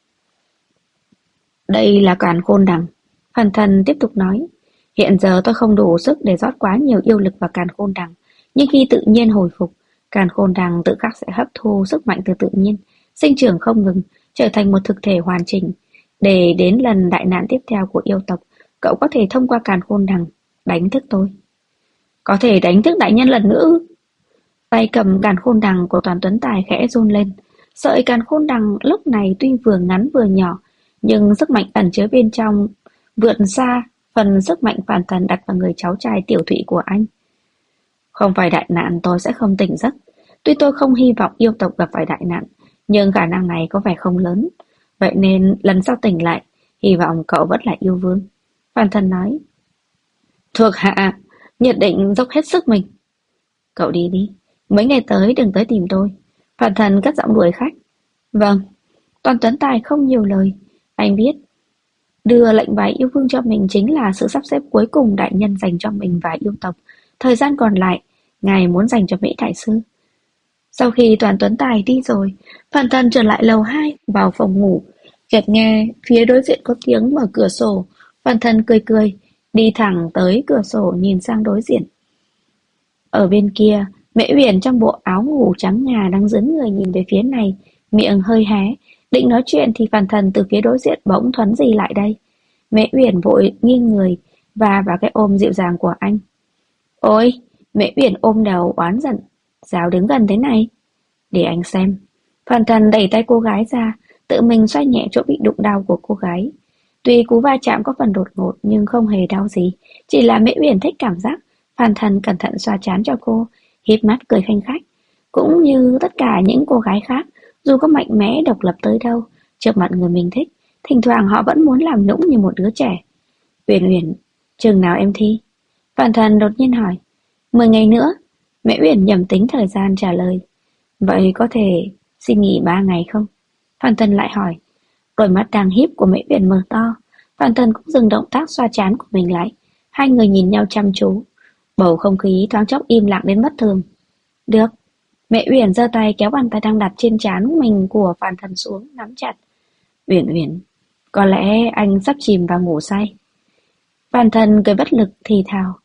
Đây là càn khôn đằng. Phản Thần tiếp tục nói, hiện giờ tôi không đủ sức để rót quá nhiều yêu lực vào càn khôn đằng, nhưng khi tự nhiên hồi phục, càn khôn đằng tự khắc sẽ hấp thu sức mạnh từ tự nhiên, sinh trưởng không ngừng, trở thành một thực thể hoàn chỉnh. Để đến lần đại nạn tiếp theo của yêu tộc, cậu có thể thông qua càn khôn đằng đánh thức tôi. Có thể đánh thức đại nhân lần nữa ư? Tay cầm càn khôn đằng của Toàn Tuấn Tài khẽ run lên. Sợi càn khôn đằng lúc này tuy vừa ngắn vừa nhỏ, nhưng sức mạnh ẩn chứa bên trong vượt xa phần sức mạnh Phản Thần đặt vào người cháu trai tiểu thụy của anh. Không phải đại nạn tôi sẽ không tỉnh giấc. Tuy tôi không hy vọng yêu tộc gặp phải đại nạn, nhưng khả năng này có vẻ không lớn. Vậy nên lần sau tỉnh lại, hy vọng cậu vẫn là yêu vương. Phản Thần nói. Thuộc hạ, nhất định dốc hết sức mình. Cậu đi đi, mấy ngày tới đừng tới tìm tôi. Phản Thần cất giọng đuổi khách. Vâng. Toàn Tuấn Tài không nhiều lời. Anh biết, đưa lệnh bài yêu vương cho mình chính là sự sắp xếp cuối cùng đại nhân dành cho mình và yêu tộc. Thời gian còn lại, ngài muốn dành cho Mỹ Đại Sư. Sau khi Toàn Tuấn Tài đi rồi, Phản Thần trở lại lầu 2 vào phòng ngủ. Chợt nghe phía đối diện có tiếng mở cửa sổ. Phản Thần cười cười, đi thẳng tới cửa sổ nhìn sang đối diện. Ở bên kia, Mễ Uyển trong bộ áo ngủ trắng ngà đang dướn người nhìn về phía này, miệng hơi hé. Định nói chuyện thì Phản Thần từ phía đối diện bỗng thoáng gì lại đây. Mễ Uyển vội nghiêng người và vào cái ôm dịu dàng của anh. Ôi, Mễ Uyển ôm đầu oán giận. Sao đứng gần thế này? Để anh xem. Phản Thần đẩy tay cô gái ra, tự mình xoay nhẹ chỗ bị đụng đau của cô gái. Tuy cú va chạm có phần đột ngột nhưng không hề đau gì, chỉ là Mễ Uyển thích cảm giác. Phản Thần cẩn thận xoa trán cho cô, híp mắt cười khanh khách. cũng như tất cả những cô gái khác, dù có mạnh mẽ độc lập tới đâu, trước mặt người mình thích, thỉnh thoảng họ vẫn muốn làm nũng như một đứa trẻ. Uyển Uyển, chừng nào em thi? Phản Thần đột nhiên hỏi. 10 ngày nữa. Mẹ Uyển nhầm tính thời gian trả lời. Vậy có thể xin nghỉ 3 ngày không? Phản Thần lại hỏi. Đôi mắt đang híp của Mễ Uyển mở to. Phản Thần cũng dừng động tác xoa trán của mình lại. Hai người nhìn nhau chăm chú. Bầu không khí thoáng chốc im lặng đến bất thường. Được. Mẹ Uyển giơ tay kéo bàn tay đang đặt trên trán mình của Phản Thần xuống, nắm chặt. Uyển Uyển, có lẽ anh sắp chìm vào ngủ say. Phản Thần cười bất lực thì thào.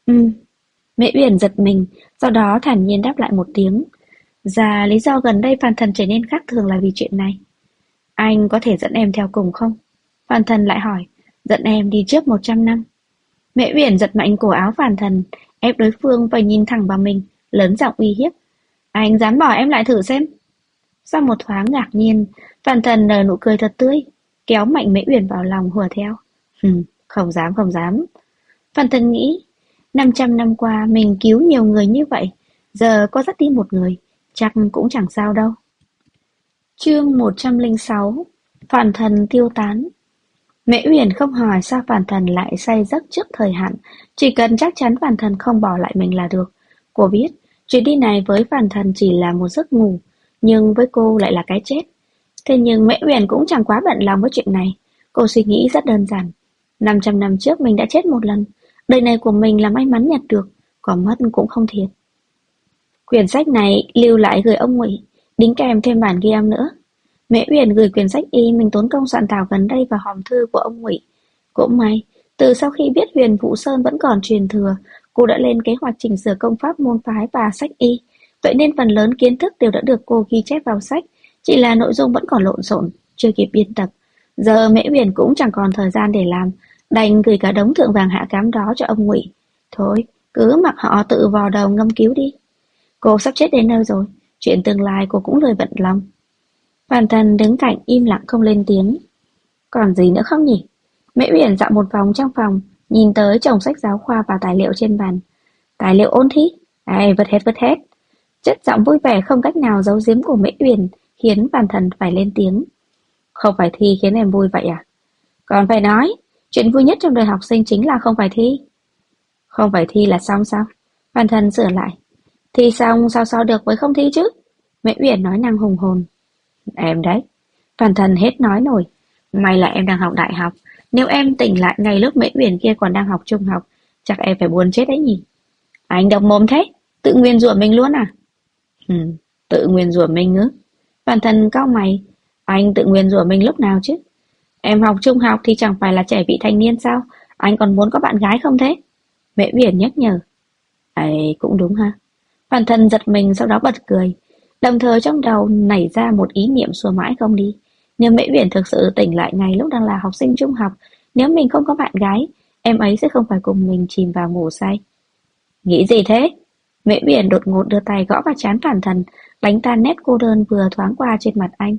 Mẹ Uyển giật mình, sau đó thản nhiên đáp lại một tiếng. Và lý do gần đây Phản Thần trở nên khác thường là vì chuyện này. Anh có thể dẫn em theo cùng không? Phản Thần lại hỏi. Dẫn em đi trước 100 năm. Mẹ Uyển giật mạnh cổ áo Phản Thần, ép đối phương và nhìn thẳng vào mình, lớn giọng uy hiếp. Anh dám bỏ em lại thử xem. Sau một thoáng ngạc nhiên, Phản Thần nở nụ cười thật tươi, kéo mạnh Mễ Uyển vào lòng hùa theo. Không dám, không dám. Phản Thần nghĩ, 500 năm qua mình cứu nhiều người như vậy, giờ có dắt đi một người, chắc cũng chẳng sao đâu. Chương 106. Phản Thần tiêu tán. Mễ Uyển không hỏi sao Phản Thần lại say giấc trước thời hạn, chỉ cần chắc chắn Phản Thần không bỏ lại mình là được. Cô biết, chuyến đi này với Phản Thần chỉ là một giấc ngủ, nhưng với cô lại là cái chết. Thế nhưng Mễ Uyển cũng chẳng quá bận lòng với chuyện này. Cô suy nghĩ rất đơn giản. 500 năm trước mình đã chết một lần, đời này của mình là may mắn nhặt được, còn mất cũng không thiệt. Quyển sách này lưu lại gửi ông Ngụy, đính kèm thêm bản ghi âm nữa. Mễ Uyển gửi quyển sách y mình tốn công soạn thảo gần đây vào hòm thư của ông Ngụy. Cũng may, từ sau khi biết Huyền Vũ Sơn vẫn còn truyền thừa, cô đã lên kế hoạch chỉnh sửa công pháp môn phái và sách y. Vậy nên phần lớn kiến thức đều đã được cô ghi chép vào sách, chỉ là nội dung vẫn còn lộn xộn, chưa kịp biên tập. Giờ Mễ Uyển cũng chẳng còn thời gian để làm, đành gửi cả đống thượng vàng hạ cám đó cho ông Ngụy. Thôi, cứ mặc họ tự vò đầu ngâm cứu đi. Cô sắp chết đến nơi rồi, chuyện tương lai cô cũng lười bận lòng. Phản Thần đứng cạnh im lặng không lên tiếng. Còn gì nữa không nhỉ? Mễ Uyển dạo một vòng trong phòng, nhìn tới chồng sách giáo khoa và tài liệu trên bàn. Tài liệu ôn thi? Vứt hết vứt hết. Chất giọng vui vẻ không cách nào giấu giếm của Mễ Uyển khiến Phản Thần phải lên tiếng. Không phải thi khiến em vui vậy à? Còn phải nói, chuyện vui nhất trong đời học sinh chính là không phải thi. Không phải thi là xong sao? Phản Thần sửa lại. Thi xong sao so được với không thi chứ? Mễ Uyển nói năng hùng hồn. Em đấy. Phản Thần hết nói nổi. May là em đang học đại học. Nếu em tỉnh lại ngay lúc Mễ Uyển kia còn đang học trung học, chắc em phải buồn chết đấy nhỉ. Anh độc mồm thế, tự nguyền rủa mình luôn à? Tự nguyền rủa mình ư? Phản Thần cau mày. Anh tự nguyền rủa mình lúc nào chứ? Em học trung học thì chẳng phải là trẻ vị thành niên sao? Anh còn muốn có bạn gái không thế? Mễ Uyển nhắc nhở. Cũng đúng ha. Phản Thần giật mình sau đó bật cười. Đồng thời trong đầu nảy ra một ý niệm xua mãi không đi. Nếu Mễ Uyển thực sự tỉnh lại ngay lúc đang là học sinh trung học, nếu mình không có bạn gái, em ấy sẽ không phải cùng mình chìm vào ngủ say. Nghĩ gì thế? Mễ Uyển đột ngột đưa tay gõ vào trán Phản Thần, đánh tan nét cô đơn vừa thoáng qua trên mặt anh.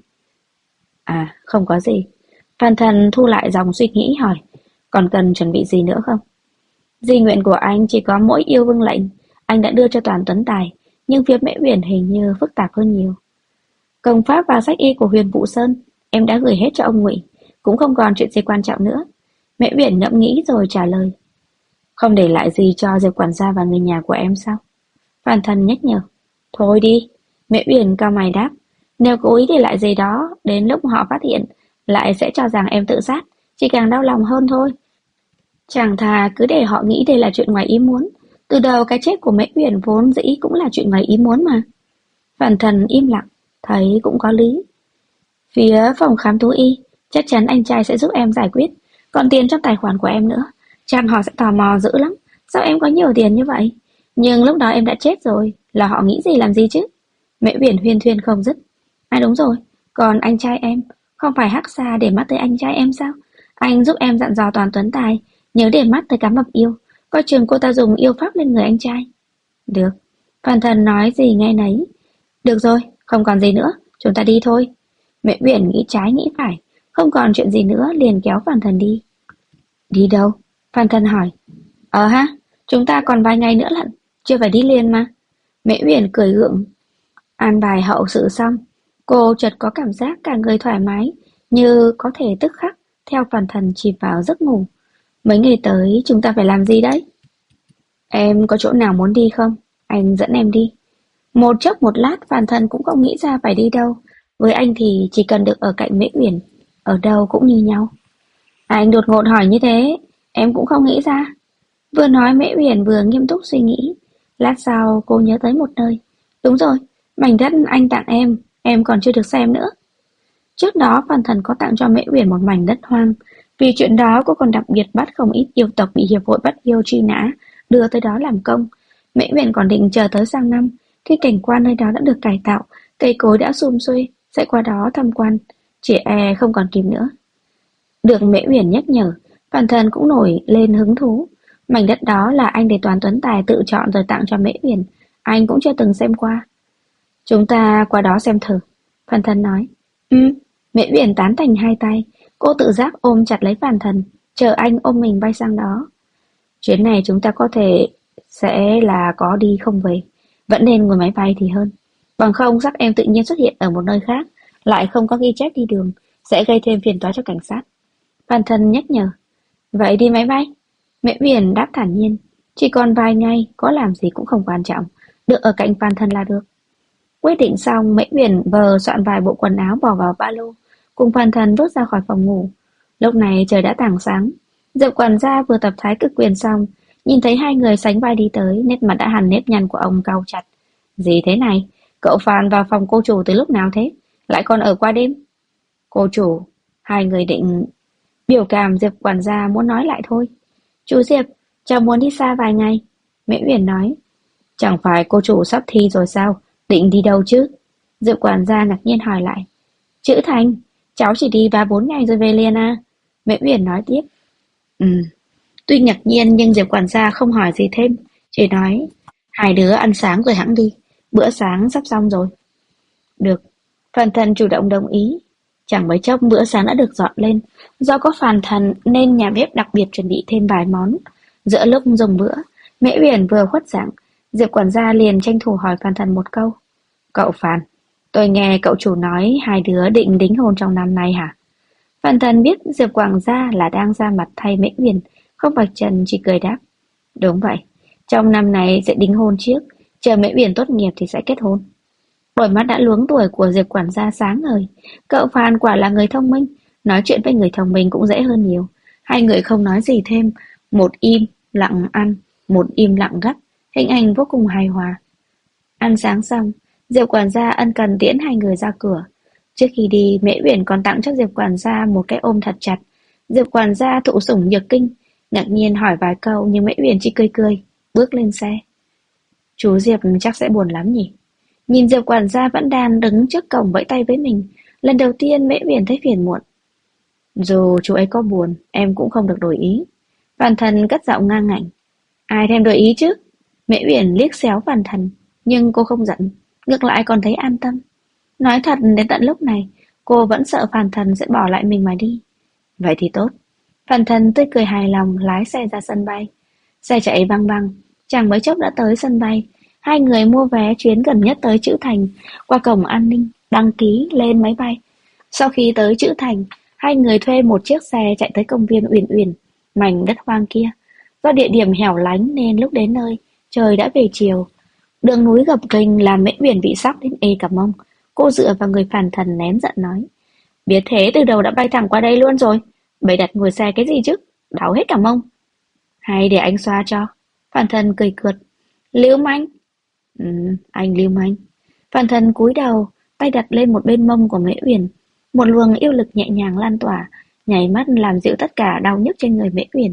Không có gì. Phản Thần thu lại dòng suy nghĩ hỏi, còn cần chuẩn bị gì nữa không? Di nguyện của anh chỉ có mỗi yêu vương lệnh, anh đã đưa cho Toàn Tuấn Tài, nhưng phía Mễ Uyển hình như phức tạp hơn nhiều. Công pháp và sách y của Huyền Vũ Sơn, em đã gửi hết cho ông Ngụy, cũng không còn chuyện gì quan trọng nữa. Mễ Uyển ngẫm nghĩ rồi trả lời. Không để lại gì cho Diệp quản gia và người nhà của em sao? Phản Thần nhắc nhở. Thôi đi. Mễ Uyển cau mày đáp. Nếu cố ý để lại gì đó, đến lúc họ phát hiện, lại sẽ cho rằng em tự sát, chỉ càng đau lòng hơn thôi. Chẳng thà cứ để họ nghĩ đây là chuyện ngoài ý muốn. Từ đầu cái chết của Mễ Uyển vốn dĩ cũng là chuyện ngoài ý muốn mà. Phản Thần im lặng, thấy cũng có lý. Phía phòng khám thú y, chắc chắn anh trai sẽ giúp em giải quyết. Còn tiền trong tài khoản của em nữa, chắc họ sẽ tò mò dữ lắm. Sao em có nhiều tiền như vậy? Nhưng lúc đó em đã chết rồi, là họ nghĩ gì làm gì chứ? Mễ Uyển huyên thuyên không dứt. Đúng rồi, còn anh trai em, không phải hắc xa để mắt tới anh trai em sao? Anh giúp em dặn dò Toàn Tuấn Tài, nhớ để mắt tới cá mập yêu, coi chừng cô ta dùng yêu pháp lên người anh trai. Được. Phản Thần nói gì nghe nấy. Được rồi, không còn gì nữa, chúng ta đi thôi. Mễ Uyển nghĩ trái nghĩ phải, không còn chuyện gì nữa liền kéo Phản Thần đi. Đi đâu? Phản Thần hỏi. Chúng ta còn vài ngày nữa lận, chưa phải đi liền mà. Mễ Uyển cười gượng. An bài hậu sự xong, cô chợt có cảm giác cả người thoải mái, như có thể tức khắc theo phản thần chìm vào giấc ngủ. Mấy ngày tới chúng ta phải làm gì đấy? Em có chỗ nào muốn đi không? Anh dẫn em đi. Một chốc một lát phản thần cũng không nghĩ ra phải đi đâu. Với anh thì chỉ cần được ở cạnh Mễ Uyển, ở đâu cũng như nhau. Anh đột ngột hỏi như thế, em cũng không nghĩ ra. Vừa nói Mễ Uyển vừa nghiêm túc suy nghĩ. Lát sau cô nhớ tới một nơi. Đúng rồi, mảnh đất anh tặng em còn chưa được xem nữa. Trước đó Phan Thần có tặng cho Mễ Uyển một mảnh đất hoang. Vì chuyện đó cô còn đặc biệt bắt không ít yêu tộc bị hiệp hội bắt yêu truy nã đưa tới đó làm công. Mễ Uyển còn định chờ tới sang năm, khi cảnh quan nơi đó đã được cải tạo, cây cối đã sum xuê, sẽ qua đó tham quan. Chỉ e không còn kịp nữa. Được Mễ Uyển nhắc nhở, Phan Thần cũng nổi lên hứng thú. Mảnh đất đó là anh để Toàn Tuấn Tài tự chọn rồi tặng cho Mễ Uyển, anh cũng chưa từng xem qua. Chúng ta qua đó xem thử, Phan Thần nói. Ừ. Mễ Uyển tán thành hai tay, cô tự giác ôm chặt lấy Phan Thần, chờ anh ôm mình bay sang đó. Chuyến này chúng ta có thể sẽ là có đi không về, vẫn nên ngồi máy bay thì hơn. Bằng không chắc em tự nhiên xuất hiện ở một nơi khác, lại không có ghi chép đi đường, sẽ gây thêm phiền toái cho cảnh sát. Phan Thần nhắc nhở. Vậy đi máy bay. Mễ Uyển đáp thản nhiên, chỉ còn vài ngày, có làm gì cũng không quan trọng, được ở cạnh Phan Thần là được. Quyết định xong, Mễ Uyển vờ soạn vài bộ quần áo bỏ vào ba lô, cùng Phan Thần bước ra khỏi phòng ngủ. Lúc này trời đã tảng sáng, Diệp quản gia vừa tập thái cực quyền xong, nhìn thấy hai người sánh vai đi tới, nét mặt đã hằn nếp nhăn của ông cau chặt. Gì thế này? Cậu Phan vào phòng cô chủ từ lúc nào thế? Lại còn ở qua đêm? Cô chủ, hai người định... Biểu cảm Diệp quản gia muốn nói lại thôi. Chú Diệp, cháu muốn đi xa vài ngày. Mễ Uyển nói. Chẳng phải cô chủ sắp thi rồi sao? Định đi đâu chứ? Diệp quản gia ngạc nhiên hỏi lại. Chữ Thành, cháu chỉ đi 3-4 ngày rồi về liền à? Mễ Uyển nói tiếp. Ừ. Tuy ngạc nhiên nhưng Diệp quản gia không hỏi gì thêm, chỉ nói, hai đứa ăn sáng rồi hẵng đi, bữa sáng sắp xong rồi. Được, Phan Thần chủ động đồng ý. Chẳng mấy chốc bữa sáng đã được dọn lên, do có Phan Thần nên nhà bếp đặc biệt chuẩn bị thêm vài món. Giữa lúc dùng bữa, Mễ Uyển vừa khuất dạng, Diệp quản gia liền tranh thủ hỏi Phan Thần một câu. Cậu Phan, tôi nghe cậu chủ nói hai đứa định đính hôn trong năm nay hả? Phan Thần biết Diệp quản gia là đang ra mặt thay Mễ Uyển, không vạch trần chỉ cười đáp. Đúng vậy, trong năm này sẽ đính hôn trước, chờ Mễ Uyển tốt nghiệp thì sẽ kết hôn. Đôi mắt đã luống tuổi của Diệp quản gia sáng ngời. Cậu Phan quả là người thông minh, nói chuyện với người thông minh cũng dễ hơn nhiều. Hai người không nói gì thêm, một im lặng ăn, một im lặng gấp, hình ảnh vô cùng hài hòa. Ăn sáng xong, Diệp quản gia ân cần tiễn hai người ra cửa. Trước khi đi, Mễ Uyển còn tặng cho Diệp quản gia một cái ôm thật chặt. Diệp quản gia thụ sủng nhược kinh, ngạc nhiên hỏi vài câu nhưng Mễ Uyển chỉ cười cười, bước lên xe. Chú Diệp chắc sẽ buồn lắm nhỉ? Nhìn Diệp quản gia vẫn đang đứng trước cổng vẫy tay với mình, lần đầu tiên Mễ Uyển thấy phiền muộn. Dù chú ấy có buồn, em cũng không được đổi ý. Phan Thần cất giọng ngang ngạnh. Ai thèm đổi ý chứ? Mễ Uyển liếc xéo Phan Thần, nhưng cô không giận, ngược lại còn thấy an tâm. Nói thật đến tận lúc này, cô vẫn sợ Phan Thần sẽ bỏ lại mình mà đi. Vậy thì tốt. Phan Thần tươi cười hài lòng lái xe ra sân bay. Xe chạy băng băng, chẳng mấy chốc đã tới sân bay. Hai người mua vé chuyến gần nhất tới Trữ Thành, qua cổng an ninh, đăng ký lên máy bay. Sau khi tới Trữ Thành, hai người thuê một chiếc xe chạy tới công viên Uyển Uyển, mảnh đất hoang kia. Do địa điểm hẻo lánh nên lúc đến nơi, trời đã về chiều. Đường núi gập ghềnh làm Mễ Uyển bị sóc đến ê cả mông. Cô dựa vào người Phan Thần nén giận nói. Biết thế từ đầu đã bay thẳng qua đây luôn rồi. Bày đặt ngồi xe cái gì chứ? Đau hết cả mông. Hay để anh xoa cho. Phan Thần cười cợt. Lưu manh. Anh lưu manh. Phan Thần cúi đầu, tay đặt lên một bên mông của Mễ Uyển. Một luồng yêu lực nhẹ nhàng lan tỏa, nháy mắt làm dịu tất cả đau nhức trên người Mễ Uyển.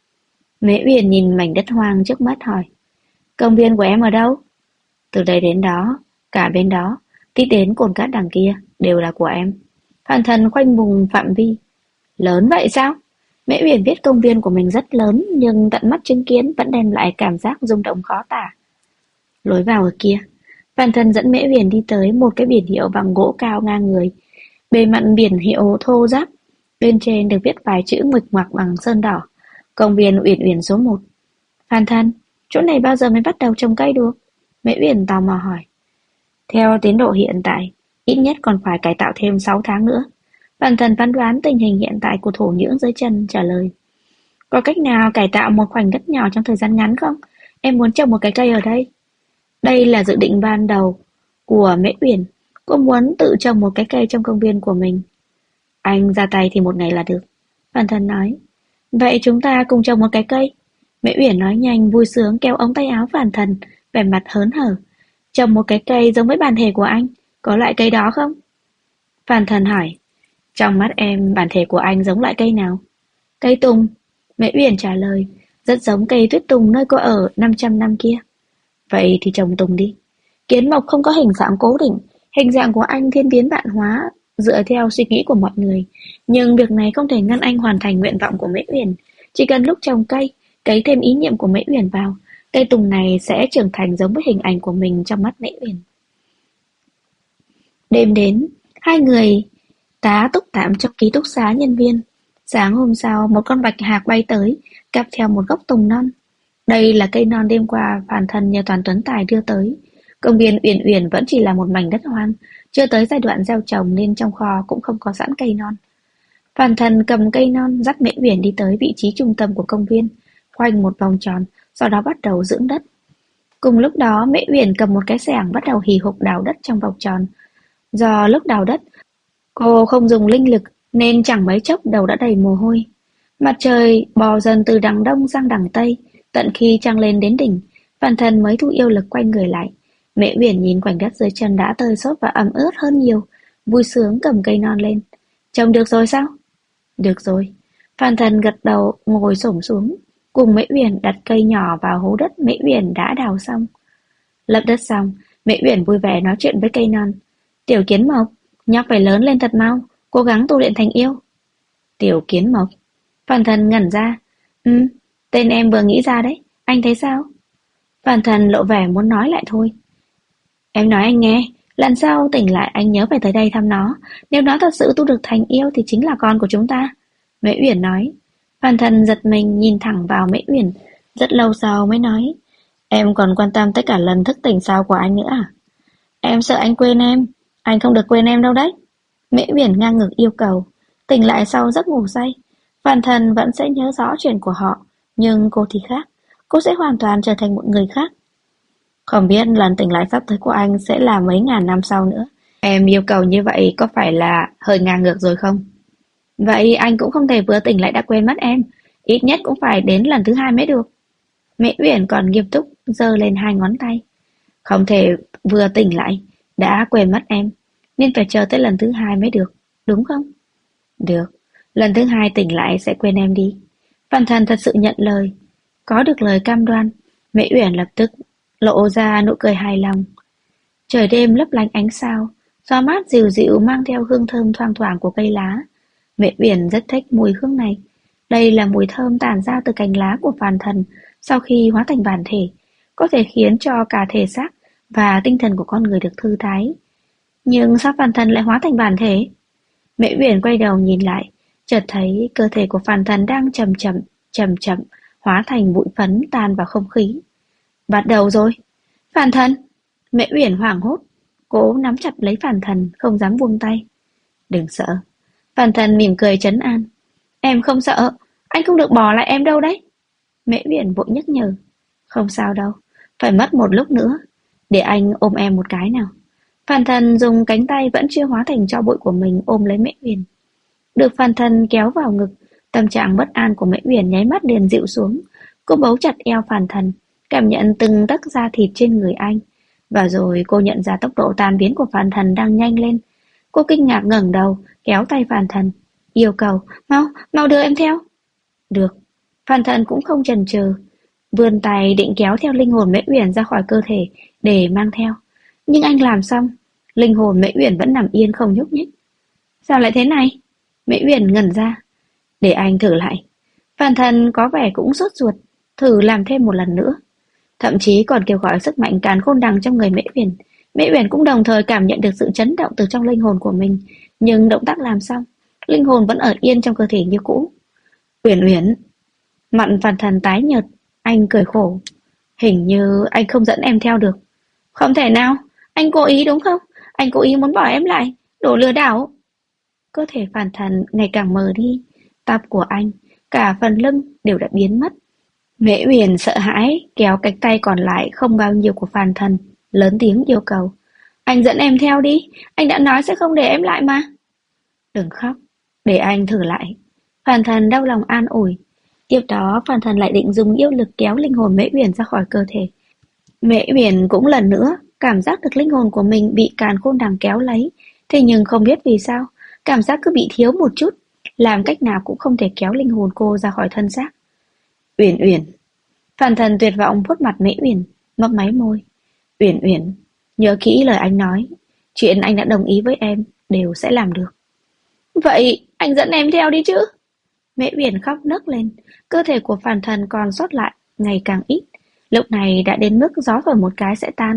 Mễ Uyển nhìn mảnh đất hoang trước mắt hỏi. Công viên của em ở đâu? Từ đây đến đó, cả bên đó, tiếp đến cồn cát đằng kia, đều là của em. Phan Thần khoanh vùng phạm vi. Lớn vậy sao? Mễ Uyển biết công viên của mình rất lớn, nhưng tận mắt chứng kiến vẫn đem lại cảm giác rung động khó tả. Lối vào ở kia, Phan Thần dẫn Mễ Uyển đi tới một cái biển hiệu bằng gỗ cao ngang người. Bề mặt biển hiệu thô ráp, bên trên được viết vài chữ nguệch ngoạc bằng sơn đỏ. Công viên Uyển Uyển số 1. Phan Thần, chỗ này bao giờ mới bắt đầu trồng cây được? Mễ Uyển tò mò hỏi. Theo tiến độ hiện tại, ít nhất còn phải cải tạo thêm 6 tháng nữa. Bản thân phán đoán tình hình hiện tại của thổ nhưỡng dưới chân trả lời. Có cách nào cải tạo một khoảnh đất nhỏ trong thời gian ngắn không? Em muốn trồng một cái cây ở đây. Đây là dự định ban đầu của Mễ Uyển. Cô muốn tự trồng một cái cây trong công viên của mình. Anh ra tay thì một ngày là được. Bản thân nói. Vậy chúng ta cùng trồng một cái cây. Mễ Uyển nói nhanh, vui sướng kéo ống tay áo Phàn Thần, vẻ mặt hớn hở. Trồng một cái cây giống với bản thể của anh, có loại cây đó không? Phàn Thần hỏi. Trong mắt em, bản thể của anh giống loại cây nào? Cây tùng. Mễ Uyển trả lời. Rất giống cây tuyết tùng nơi cô ở 500 năm kia. Vậy thì trồng tùng đi. Kiến mộc không có hình dạng cố định, hình dạng của anh thiên biến vạn hóa dựa theo suy nghĩ của mọi người. Nhưng việc này không thể ngăn anh hoàn thành nguyện vọng của Mễ Uyển. Chỉ cần lúc trồng cây, cấy thêm ý niệm của Mễ Uyển vào, cây tùng này sẽ trưởng thành giống với hình ảnh của mình trong mắt Mễ Uyển. Đêm đến, hai người tá túc tạm trong ký túc xá nhân viên. Sáng hôm sau, một con bạch hạc bay tới, cặp theo một gốc tùng non. Đây là cây non đêm qua Phàn Thần nhờ Toàn Tuấn Tài đưa tới. Công viên Uyển Uyển vẫn chỉ là một mảnh đất hoang, chưa tới giai đoạn gieo trồng nên trong kho cũng không có sẵn cây non. Phàn Thần cầm cây non dắt Mễ Uyển đi tới vị trí trung tâm của công viên, khoanh một vòng tròn, sau đó bắt đầu dưỡng đất. Cùng lúc đó, Mễ Uyển cầm một cái xẻng bắt đầu hì hục đào đất trong vòng tròn. Do lúc đào đất, cô không dùng linh lực nên chẳng mấy chốc đầu đã đầy mồ hôi. Mặt trời bò dần từ đằng đông sang đằng tây, tận khi trăng lên đến đỉnh, Phàn Thần mới thu yêu lực quay người lại. Mễ Uyển nhìn khoảnh đất dưới chân đã tơi xốp và ẩm ướt hơn nhiều, vui sướng cầm cây non lên. Trồng được rồi sao? Được rồi. Phàn Thần gật đầu ngồi xổm xuống, cùng Mễ Uyển đặt cây nhỏ vào hố đất Mễ Uyển đã đào xong. Lấp đất xong, Mễ Uyển vui vẻ nói chuyện với cây non. Tiểu Kiến Mộc, nhóc phải lớn lên thật mau, cố gắng tu luyện thành yêu. Tiểu Kiến Mộc. Phàn Thần ngẩn ra. Tên em vừa nghĩ ra đấy, anh thấy sao? Phàn Thần lộ vẻ muốn nói lại thôi. Em nói anh nghe, lần sau tỉnh lại anh nhớ phải tới đây thăm nó. Nếu nó thật sự tu được thành yêu thì chính là con của chúng ta. Mễ Uyển nói. Phàn Thần giật mình nhìn thẳng vào Mễ Uyển, rất lâu sau mới nói. Em còn quan tâm tới cả lần thức tỉnh sau của anh nữa à? Em sợ anh quên em, anh không được quên em đâu đấy. Mễ Uyển ngang ngược yêu cầu. Tỉnh lại sau giấc ngủ say, Phàn Thần vẫn sẽ nhớ rõ chuyện của họ, nhưng cô thì khác, cô sẽ hoàn toàn trở thành một người khác. Không biết lần tỉnh lại sắp tới của anh sẽ là mấy ngàn năm sau nữa. Em yêu cầu như vậy có phải là hơi ngang ngược rồi không? Vậy anh cũng không thể vừa tỉnh lại đã quên mất em, ít nhất cũng phải đến lần thứ hai mới được. Mễ Uyển còn nghiêm túc giơ lên hai ngón tay. Không thể vừa tỉnh lại đã quên mất em, nên phải chờ tới lần thứ hai mới được, đúng không? Được, lần thứ hai tỉnh lại sẽ quên em đi. Phàn Thần thật sự nhận lời. Có được lời cam đoan, Mễ Uyển lập tức lộ ra nụ cười hài lòng. Trời đêm lấp lánh ánh sao, gió mát dịu dịu mang theo hương thơm thoang thoảng của cây lá. Mễ Uyển rất thích mùi hương này. Đây là mùi thơm tản ra từ cành lá của Phàn Thần sau khi hóa thành bản thể, có thể khiến cho cả thể xác và tinh thần của con người được thư thái. Nhưng sao Phàn Thần lại hóa thành bản thể? Mễ Uyển quay đầu nhìn lại, chợt thấy cơ thể của Phàn Thần đang chậm chậm hóa thành bụi phấn tan vào không khí. Bắt đầu rồi. Phàn Thần. Mễ Uyển hoảng hốt, cố nắm chặt lấy Phàn Thần, không dám buông tay. Đừng sợ. Phàn Thần mỉm cười trấn an. Em không sợ, anh không được bỏ lại em đâu đấy. Mễ Uyển vội nhắc nhở. Không sao đâu, phải mất một lúc nữa. Để anh ôm em một cái nào. Phàn Thần dùng cánh tay vẫn chưa hóa thành tro bụi của mình ôm lấy Mễ Uyển. Được Phàn Thần kéo vào ngực, tâm trạng bất an của Mễ Uyển nháy mắt liền dịu xuống. Cô bấu chặt eo Phàn Thần, cảm nhận từng tấc da thịt trên người anh. Và rồi cô nhận ra tốc độ tan biến của Phàn Thần đang nhanh lên. Cô kinh ngạc ngẩng đầu, kéo tay Phàn Thần, yêu cầu, mau đưa em theo. Được. Phàn Thần cũng không chần chừ, vươn tay định kéo theo linh hồn Mễ Uyển ra khỏi cơ thể để mang theo. Nhưng anh làm xong, linh hồn Mễ Uyển vẫn nằm yên không nhúc nhích. Sao lại thế này? Mễ Uyển ngẩn ra. Để anh thử lại. Phàn Thần có vẻ cũng sốt ruột, thử làm thêm một lần nữa. Thậm chí còn kêu gọi sức mạnh càn khôn đằng trong người Mễ Uyển. Mễ Uyển cũng đồng thời cảm nhận được sự chấn động từ trong linh hồn của mình, nhưng động tác làm xong, linh hồn vẫn ở yên trong cơ thể như cũ. Uyển Uyển. Mặt Phàn Thần tái nhợt, anh cười khổ. Hình như anh không dẫn em theo được. Không thể nào, Anh cố ý đúng không? Anh cố ý muốn bỏ em lại, đồ lừa đảo. Cơ thể Phàn Thần ngày càng mờ đi, tóc của anh, cả phần lưng đều đã biến mất. Mễ Uyển sợ hãi kéo cánh tay còn lại không bao nhiêu của Phàn Thần, lớn tiếng yêu cầu. Anh dẫn em theo đi, anh đã nói sẽ không để em lại mà. Đừng khóc, để anh thử lại. Phàn Thần đau lòng an ủi. Tiếp đó Phàn Thần lại định dùng yêu lực kéo linh hồn Mễ Uyển ra khỏi cơ thể. Mễ Uyển cũng lần nữa cảm giác được linh hồn của mình bị càn khôn đằng kéo lấy, thế nhưng không biết vì sao, cảm giác cứ bị thiếu một chút, làm cách nào cũng không thể kéo linh hồn cô ra khỏi thân xác. Uyển Uyển. Phàn Thần tuyệt vọng vuốt mặt Mễ Uyển, mấp máy môi. Uyển Uyển, nhớ kỹ lời anh nói, chuyện anh đã đồng ý với em đều sẽ làm được. Vậy anh dẫn em theo đi chứ? Mễ Uyển khóc nấc lên, cơ thể của Phàn Thần còn sót lại ngày càng ít, lúc này đã đến mức gió thổi một cái sẽ tan.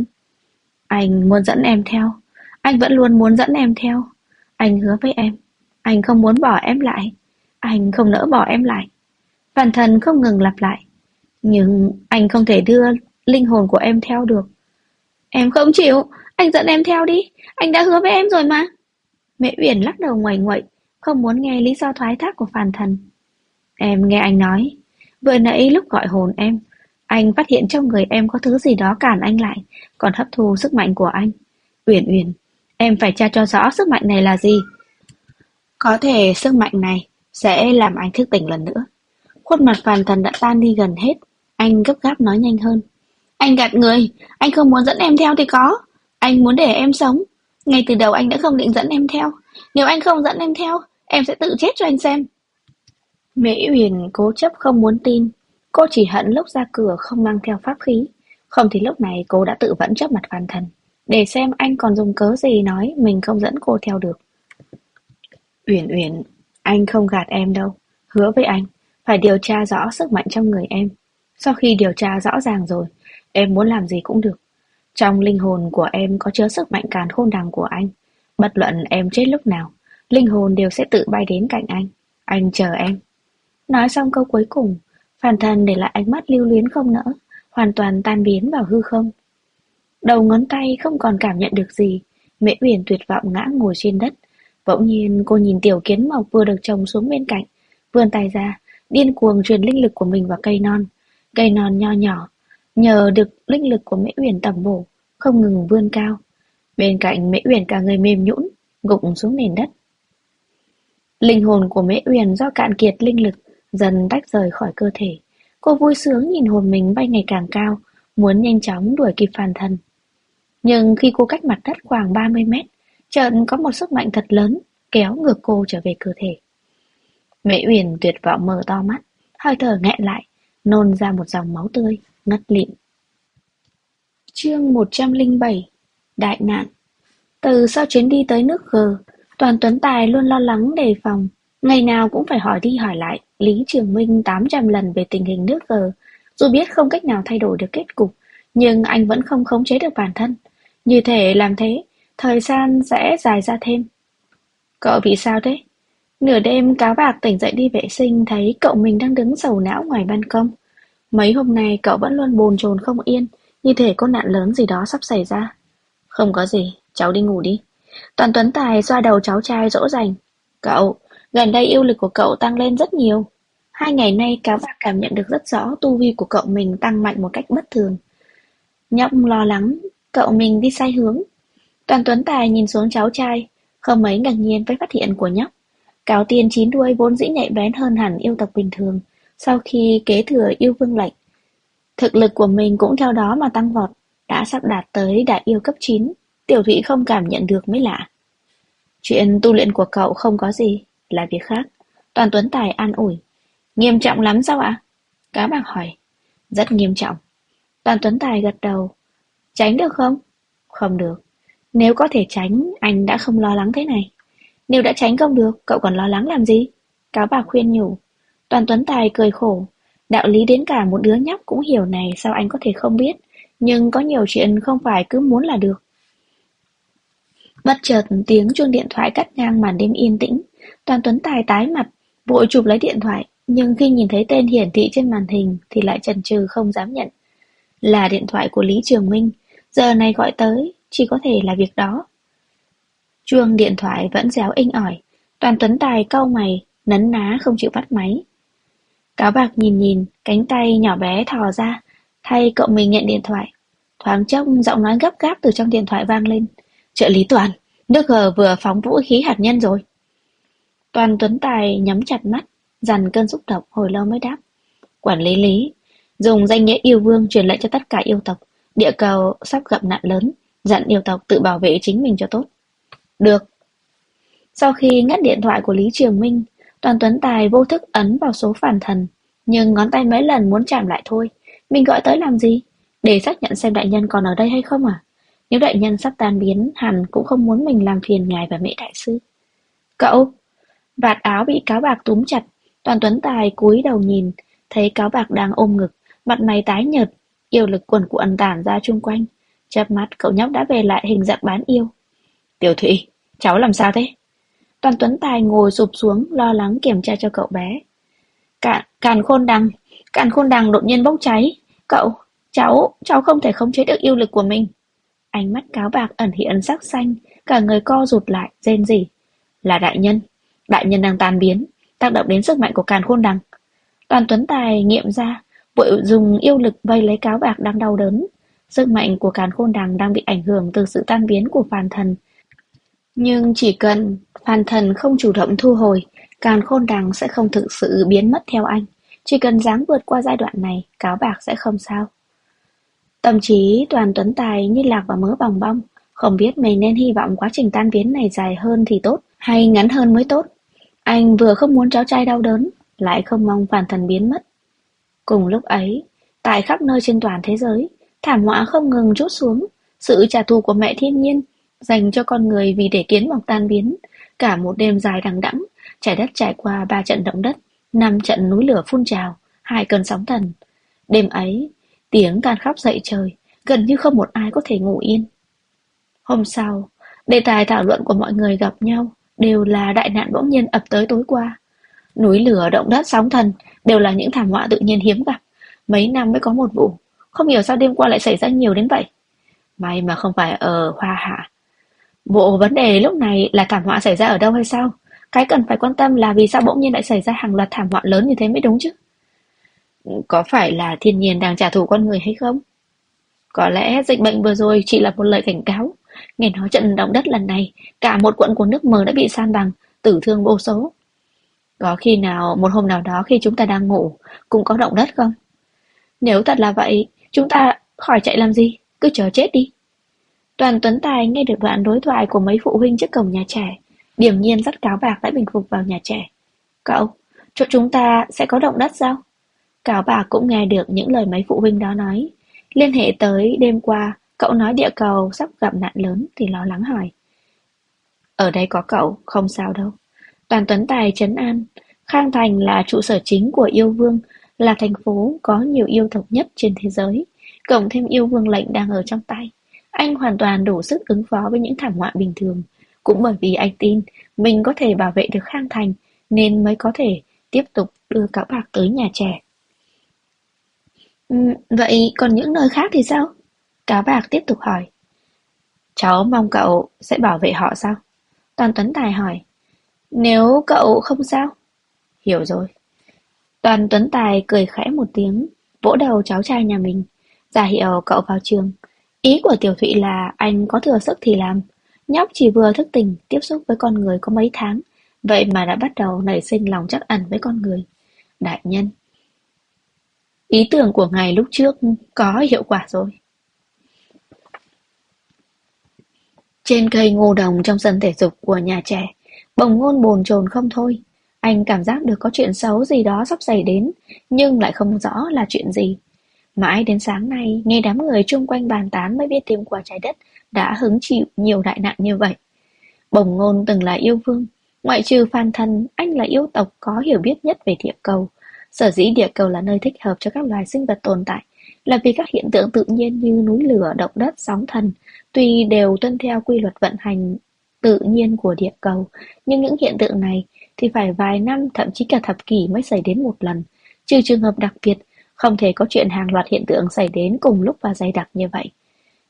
Anh muốn dẫn em theo, anh vẫn luôn muốn dẫn em theo. Anh hứa với em, anh không muốn bỏ em lại, anh không nỡ bỏ em lại. Phàn Thần không ngừng lặp lại, nhưng anh không thể đưa linh hồn của em theo được. Em không chịu, anh dẫn em theo đi, anh đã hứa với em rồi mà. Mễ Uyển lắc đầu nguậy nguậy, không muốn nghe lý do thoái thác của Phàn Thần. Em nghe anh nói, vừa nãy lúc gọi hồn em, anh phát hiện trong người em có thứ gì đó cản anh lại, còn hấp thu sức mạnh của anh. Uyển Uyển, em phải tra cho rõ sức mạnh này là gì. Có thể sức mạnh này sẽ làm anh thức tỉnh lần nữa. Khuôn mặt Phàn Thần đã tan đi gần hết, anh gấp gáp nói nhanh hơn. Anh gạt người, anh không muốn dẫn em theo thì có. Anh muốn để em sống. Ngay từ đầu anh đã không định dẫn em theo. Nếu anh không dẫn em theo, em sẽ tự chết cho anh xem. Mễ Uyển cố chấp không muốn tin. Cô chỉ hận lúc ra cửa không mang theo pháp khí. Không thì lúc này cô đã tự vẫn trước mặt Phàn Thần, để xem anh còn dùng cớ gì nói mình không dẫn cô theo được. Uyển Uyển, anh không gạt em đâu. Hứa với anh, phải điều tra rõ sức mạnh trong người em. Sau khi điều tra rõ ràng rồi, em muốn làm gì cũng được. Trong linh hồn của em có chứa sức mạnh càn khôn đằng của anh. Bất luận em chết lúc nào, linh hồn đều sẽ tự bay đến cạnh anh. Anh chờ em. Nói xong câu cuối cùng, Phàn Thần để lại ánh mắt lưu luyến không nỡ, hoàn toàn tan biến vào hư không. Đầu ngón tay không còn cảm nhận được gì, Mễ Uyển tuyệt vọng ngã ngồi trên đất. Bỗng nhiên cô nhìn tiểu kiến mộc vừa được trồng xuống bên cạnh, vươn tay ra, điên cuồng truyền linh lực của mình vào cây non. Cây non nho nhỏ, nhờ được linh lực của Mễ Uyển tẩm bổ, không ngừng vươn cao. Bên cạnh Mễ Uyển cả người mềm nhũn, gục xuống nền đất. Linh hồn của Mễ Uyển do cạn kiệt linh lực, dần tách rời khỏi cơ thể. Cô vui sướng nhìn hồn mình bay ngày càng cao, muốn nhanh chóng đuổi kịp Phàn Thần. Nhưng khi cô cách mặt đất khoảng 30 mét, chợt có một sức mạnh thật lớn kéo ngược cô trở về cơ thể. Mễ Uyển tuyệt vọng mở to mắt, hơi thở nghẹn lại, nôn ra một dòng máu tươi, ngất lịm. Chương 107. Đại nạn. Từ sau chuyến đi tới nước G, Toàn Tuấn Tài luôn lo lắng đề phòng, ngày nào cũng phải hỏi đi hỏi lại Lý Trường Minh 800 lần về tình hình nước G. Dù biết không cách nào thay đổi được kết cục, nhưng anh vẫn không khống chế được bản thân. Như thể làm thế, thời gian sẽ dài ra thêm. Cậu bị sao thế? Nửa đêm Cáo Bạc tỉnh dậy đi vệ sinh thấy cậu mình đang đứng sầu não ngoài ban công. Mấy hôm nay cậu vẫn luôn bồn chồn không yên, như thể có nạn lớn gì đó sắp xảy ra. Không có gì, cháu đi ngủ đi. Toàn Tuấn Tài xoa đầu cháu trai dỗ dành. Cậu, gần đây yêu lực của cậu tăng lên rất nhiều. 2 ngày nay Cáo Bạc cảm nhận được rất rõ tu vi của cậu mình tăng mạnh một cách bất thường. Nhóc lo lắng, cậu mình đi sai hướng. Toàn Tuấn Tài nhìn xuống cháu trai, không mấy ngạc nhiên với phát hiện của nhóc. Cáo Tiên chín đuôi vốn dĩ nhạy bén hơn hẳn yêu tộc bình thường, sau khi kế thừa yêu vương lệnh. Thực lực của mình cũng theo đó mà tăng vọt, đã sắp đạt tới đại yêu cấp 9, Tiểu Thụy không cảm nhận được mới lạ. Chuyện tu luyện của cậu không có gì, là việc khác. Toàn Tuấn Tài an ủi. Nghiêm trọng lắm sao ạ? Cá Bạc hỏi. Rất nghiêm trọng. Toàn Tuấn Tài gật đầu. Tránh được không? Không được. Nếu có thể tránh, anh đã không lo lắng thế này. Nếu đã tránh không được, cậu còn lo lắng làm gì? Cáo Bạc khuyên nhủ. Toàn Tuấn Tài cười khổ. Đạo lý đến cả một đứa nhóc cũng hiểu này, sao anh có thể không biết? Nhưng có nhiều chuyện không phải cứ muốn là được. Bất chợt tiếng chuông điện thoại cắt ngang màn đêm yên tĩnh. Toàn Tuấn Tài tái mặt, vội chụp lấy điện thoại, nhưng khi nhìn thấy tên hiển thị trên màn hình thì lại chần chừ không dám nhận. Là điện thoại của Lý Trường Minh, giờ này gọi tới, chỉ có thể là việc đó. Chuông điện thoại vẫn réo inh ỏi. Toàn Tuấn Tài cau mày, nấn ná không chịu bắt máy. Cáo Bạc nhìn nhìn, cánh tay nhỏ bé thò ra, thay cậu mình nhận điện thoại. Thoáng chốc giọng nói gấp gáp từ trong điện thoại vang lên. Trợ lý Toàn, nước G vừa phóng vũ khí hạt nhân rồi. Toàn Tuấn Tài nhắm chặt mắt, dằn cơn xúc động hồi lâu mới đáp. Quản lý Lý, dùng danh nghĩa yêu vương truyền lệnh cho tất cả yêu tộc. Địa cầu sắp gặp nạn lớn, dặn yêu tộc tự bảo vệ chính mình cho tốt. Được. Sau khi ngắt điện thoại của Lý Trường Minh, Toàn Tuấn Tài vô thức ấn vào số phản thần, nhưng ngón tay mấy lần muốn chạm lại thôi. Mình gọi tới làm gì? Để xác nhận xem đại nhân còn ở đây hay không à? Nếu đại nhân sắp tan biến, hẳn cũng không muốn mình làm phiền ngài và Mễ đại sư. Cậu! Vạt áo bị Cáo Bạc túm chặt, Toàn Tuấn Tài cúi đầu nhìn, thấy Cáo Bạc đang ôm ngực, mặt mày tái nhợt, yêu lực cuồn cuộn tản ra chung quanh. Chớp mắt cậu nhóc đã về lại hình dạng bán yêu. Tiểu Thụy, cháu làm sao thế? Toàn Tuấn Tài ngồi sụp xuống lo lắng kiểm tra cho cậu bé. Càn khôn đằng đột nhiên bốc cháy. Cháu không thể khống chế được yêu lực của mình. Ánh mắt Cáo Bạc ẩn hiện sắc xanh, cả người co rụt lại, rên rỉ. Là đại nhân đang tan biến, tác động đến sức mạnh của Càn Khôn Đằng. Toàn Tuấn Tài nghiệm ra, vội dùng yêu lực vây lấy Cáo Bạc đang đau đớn. Sức mạnh của Càn Khôn Đằng đang bị ảnh hưởng từ sự tan biến của phàn thần. Nhưng chỉ cần phàn thần không chủ động thu hồi, Càn Khôn Đằng sẽ không thực sự biến mất theo anh. Chỉ cần dáng vượt qua giai đoạn này, Cáo Bạc sẽ không sao. Tâm trí Toàn Tuấn Tài như lạc vào mớ bòng bong, không biết mình nên hy vọng quá trình tan biến này dài hơn thì tốt, hay ngắn hơn mới tốt. Anh vừa không muốn cháu trai đau đớn, lại không mong phản thần biến mất. Cùng lúc ấy, tại khắp nơi trên toàn thế giới, thảm họa không ngừng trút xuống. Sự trả thù của mẹ thiên nhiên dành cho con người vì để kiến mọc tan biến. Cả một đêm dài đằng đẵng, trái đất trải qua 3 trận động đất, 5 trận núi lửa phun trào, 2 cơn sóng thần. Đêm ấy, tiếng than khóc dậy trời, gần như không một ai có thể ngủ yên. Hôm sau, đề tài thảo luận của mọi người gặp nhau đều là đại nạn bỗng nhiên ập tới tối qua. Núi lửa, động đất, sóng thần đều là những thảm họa tự nhiên hiếm gặp. Mấy năm mới có một vụ, không hiểu sao đêm qua lại xảy ra nhiều đến vậy. May mà không phải ở Hoa Hạ. Bộ vấn đề lúc này là thảm họa xảy ra ở đâu hay sao? Cái cần phải quan tâm là vì sao bỗng nhiên lại xảy ra hàng loạt thảm họa lớn như thế mới đúng chứ? Có phải là thiên nhiên đang trả thù con người hay không? Có lẽ dịch bệnh vừa rồi chỉ là một lời cảnh cáo. Nghe nói trận động đất lần này, cả một quận của nước mờ đã bị san bằng, tử thương vô số. Có khi nào một hôm nào đó khi chúng ta đang ngủ, cũng có động đất không? Nếu thật là vậy, chúng ta khỏi chạy làm gì, cứ chờ chết đi. Toàn Tuấn Tài nghe được đoạn đối thoại của mấy phụ huynh trước cổng nhà trẻ, điềm nhiên dắt Cáo Bạc đã bình phục vào nhà trẻ. Cậu, chỗ chúng ta sẽ có động đất sao? Cáo Bạc cũng nghe được những lời mấy phụ huynh đó nói. Liên hệ tới đêm qua, cậu nói địa cầu sắp gặp nạn lớn thì lo lắng hỏi. Ở đây có cậu, không sao đâu. Toàn Tuấn Tài trấn an. Khang Thành là trụ sở chính của yêu vương, là thành phố có nhiều yêu tộc nhất trên thế giới. Cộng thêm yêu vương lệnh đang ở trong tay. Anh hoàn toàn đủ sức ứng phó với những thảm họa bình thường. Cũng bởi vì anh tin mình có thể bảo vệ được Khang Thành, nên mới có thể tiếp tục đưa Cáo Bạc tới nhà trẻ. Vậy còn những nơi khác thì sao? Cáo Bạc tiếp tục hỏi. Cháu mong cậu sẽ bảo vệ họ sao? Toàn Tuấn Tài hỏi. Nếu cậu không sao? Hiểu rồi. Toàn Tuấn Tài cười khẽ một tiếng, vỗ đầu cháu trai nhà mình, ra hiệu cậu vào trường. Ý của Tiểu Thụy là anh có thừa sức thì làm. Nhóc chỉ vừa thức tỉnh, tiếp xúc với con người có mấy tháng, vậy mà đã bắt đầu nảy sinh lòng trắc ẩn với con người. Đại nhân, ý tưởng của ngài lúc trước có hiệu quả rồi. Trên cây ngô đồng trong sân thể dục của nhà trẻ, Bồng Ngôn bồn chồn không thôi. Anh cảm giác được có chuyện xấu gì đó sắp xảy đến, nhưng lại không rõ là chuyện gì. Mãi đến sáng nay, nghe đám người chung quanh bàn tán mới biết thêm quả trái đất đã hứng chịu nhiều đại nạn như vậy. Bồng Ngôn từng là yêu vương, ngoại trừ Phan Thân, anh là yêu tộc có hiểu biết nhất về địa cầu. Sở dĩ địa cầu là nơi thích hợp cho các loài sinh vật tồn tại, là vì các hiện tượng tự nhiên như núi lửa, động đất, sóng thần, tuy đều tuân theo quy luật vận hành tự nhiên của địa cầu, nhưng những hiện tượng này thì phải vài năm, thậm chí cả thập kỷ mới xảy đến một lần. Trừ trường hợp đặc biệt, không thể có chuyện hàng loạt hiện tượng xảy đến cùng lúc và dày đặc như vậy.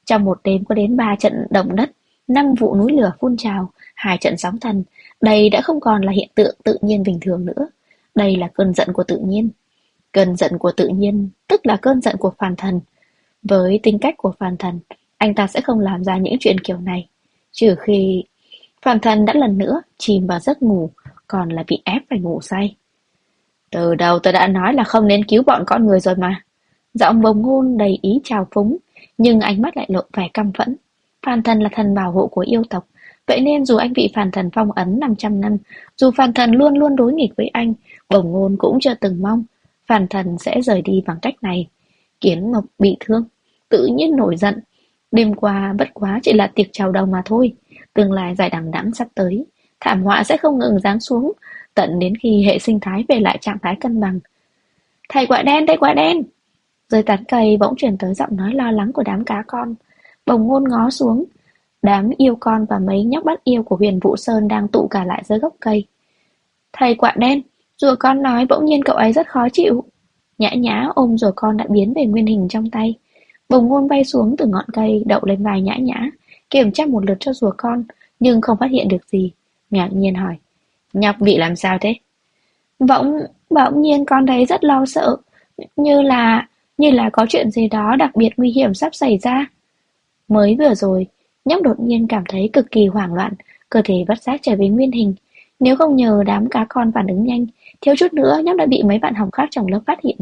Trong một đêm có đến 3 trận động đất, 5 vụ núi lửa phun trào, 2 trận sóng thần. Đây đã không còn là hiện tượng tự nhiên bình thường nữa. Đây là cơn giận của tự nhiên. Cơn giận của tự nhiên, tức là cơn giận của phàm thần. Với tính cách của phàm thần, anh ta sẽ không làm ra những chuyện kiểu này. Trừ khi phàm thần đã lần nữa chìm vào giấc ngủ, còn là bị ép phải ngủ say. Từ đầu tôi đã nói là không nên cứu bọn con người rồi mà. Giọng Bồng Ngôn đầy ý trào phúng, nhưng ánh mắt lại lộ vẻ căm phẫn. Phàm thần là thần bảo hộ của yêu tộc, vậy nên dù anh bị phàm thần phong ấn 500 năm, dù phàm thần luôn luôn đối nghịch với anh, Bồng Ngôn cũng chưa từng mong phàm thần sẽ rời đi bằng cách này. Kiến Mộc bị thương, tự nhiên nổi giận. Đêm qua bất quá chỉ là tiệc chào đầu mà thôi, tương lai dài đằng đẵng sắp tới, thảm họa sẽ không ngừng giáng xuống, tận đến khi hệ sinh thái về lại trạng thái cân bằng. Thầy quả đen, thầy quả đen! Dưới tán cây bỗng truyền tới giọng nói lo lắng của đám cá con. Bồng Ngôn ngó xuống, đám yêu con và mấy nhóc bắt yêu của Huyền Vũ Sơn đang tụ cả lại dưới gốc cây. Thầy quạ đen, rùa con nói bỗng nhiên cậu ấy rất khó chịu. Nhã Nhã ôm rùa con đã biến về nguyên hình trong tay. Bồng Ngôn bay xuống từ ngọn cây đậu lên vai Nhã Nhã, kiểm tra một lượt cho rùa con, nhưng không phát hiện được gì. Ngạc nhiên hỏi, nhóc bị làm sao thế? Bỗng nhiên con thấy rất lo sợ, như là có chuyện gì đó đặc biệt nguy hiểm sắp xảy ra. Mới vừa rồi, nhóc đột nhiên cảm thấy cực kỳ hoảng loạn, cơ thể bất giác trở về nguyên hình. Nếu không nhờ đám cá con phản ứng nhanh, thiếu chút nữa nhóc đã bị mấy bạn học khác trong lớp phát hiện.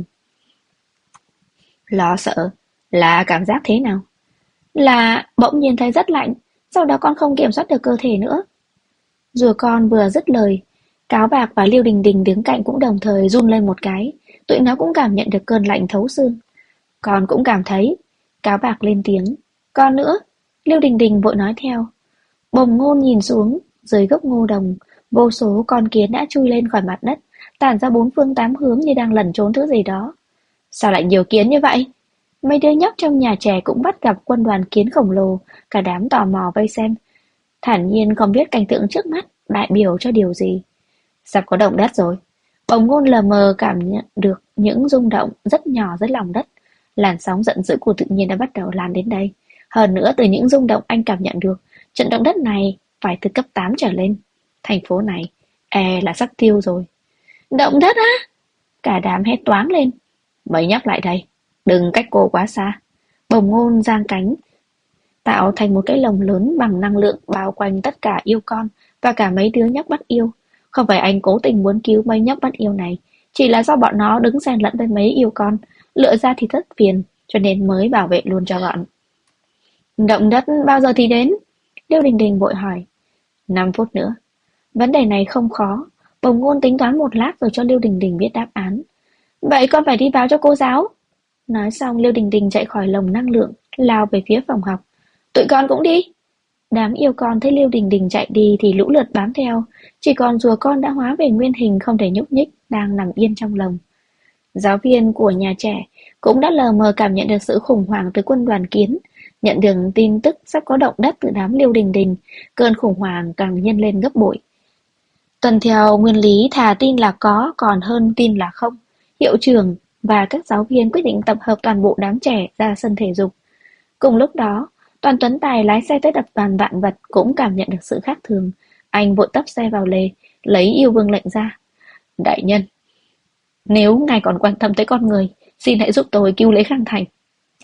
Lo sợ là cảm giác thế nào? Là bỗng nhiên thấy rất lạnh, sau đó con không kiểm soát được cơ thể nữa. Rùa con vừa dứt lời, Cáo Bạc và Liêu Đình Đình đứng cạnh cũng đồng thời run lên một cái, tụi nó cũng cảm nhận được cơn lạnh thấu xương. Con cũng cảm thấy. Cáo Bạc lên tiếng. Con nữa. Liêu Đình Đình vội nói theo. Bồng Ngôn nhìn xuống, dưới gốc ngô đồng, vô số con kiến đã chui lên khỏi mặt đất, tản ra bốn phương tám hướng như đang lẩn trốn thứ gì đó. Sao lại nhiều kiến như vậy? Mấy đứa nhóc trong nhà trẻ cũng bắt gặp quân đoàn kiến khổng lồ, cả đám tò mò vây xem. Thản nhiên không biết cảnh tượng trước mắt đại biểu cho điều gì. Sắp có động đất rồi. Bồng Ngôn lờ mờ cảm nhận được những rung động rất nhỏ dưới lòng đất. Làn sóng giận dữ của tự nhiên đã bắt đầu lan đến đây. Hơn nữa từ những rung động anh cảm nhận được, trận động đất này phải từ cấp 8 trở lên. Thành phố này là sắp tiêu rồi. Động đất á? Cả đám hét toáng lên. Mấy nhóc lại đây, đừng cách cô quá xa. Bồng Ngôn giang cánh, tạo thành một cái lồng lớn bằng năng lượng bao quanh tất cả yêu con và cả mấy đứa nhóc bắt yêu. Không phải anh cố tình muốn cứu mấy nhóc bắt yêu này, chỉ là do bọn nó đứng xen lẫn với mấy yêu con, lựa ra thì rất phiền, cho nên mới bảo vệ luôn cho gọn. Động đất bao giờ thì đến? Liêu Đình Đình vội hỏi. 5 phút nữa. Vấn đề này không khó. Bồng Ngôn tính toán một lát rồi cho Liêu Đình Đình biết đáp án. Vậy con phải đi báo cho cô giáo. Nói xong Liêu Đình Đình chạy khỏi lồng năng lượng, lao về phía phòng học. Tụi con cũng đi. Đám yêu con thấy Liêu Đình Đình chạy đi thì lũ lượt bám theo. Chỉ còn rùa con đã hóa về nguyên hình không thể nhúc nhích, đang nằm yên trong lồng. Giáo viên của nhà trẻ cũng đã lờ mờ cảm nhận được sự khủng hoảng từ quân đoàn kiến. Nhận được tin tức sắp có động đất từ đám Liêu Đình Đình, cơn khủng hoảng càng nhân lên gấp bội. Tuần theo nguyên lý thà tin là có còn hơn tin là không, hiệu trưởng và các giáo viên quyết định tập hợp toàn bộ đám trẻ ra sân thể dục. Cùng lúc đó, Toàn Tuấn Tài lái xe tới tập đoàn Vạn Vật cũng cảm nhận được sự khác thường. Anh vội tấp xe vào lề, lấy yêu vương lệnh ra. Đại nhân, nếu ngài còn quan tâm tới con người, xin hãy giúp tôi cứu lấy Khang Thành.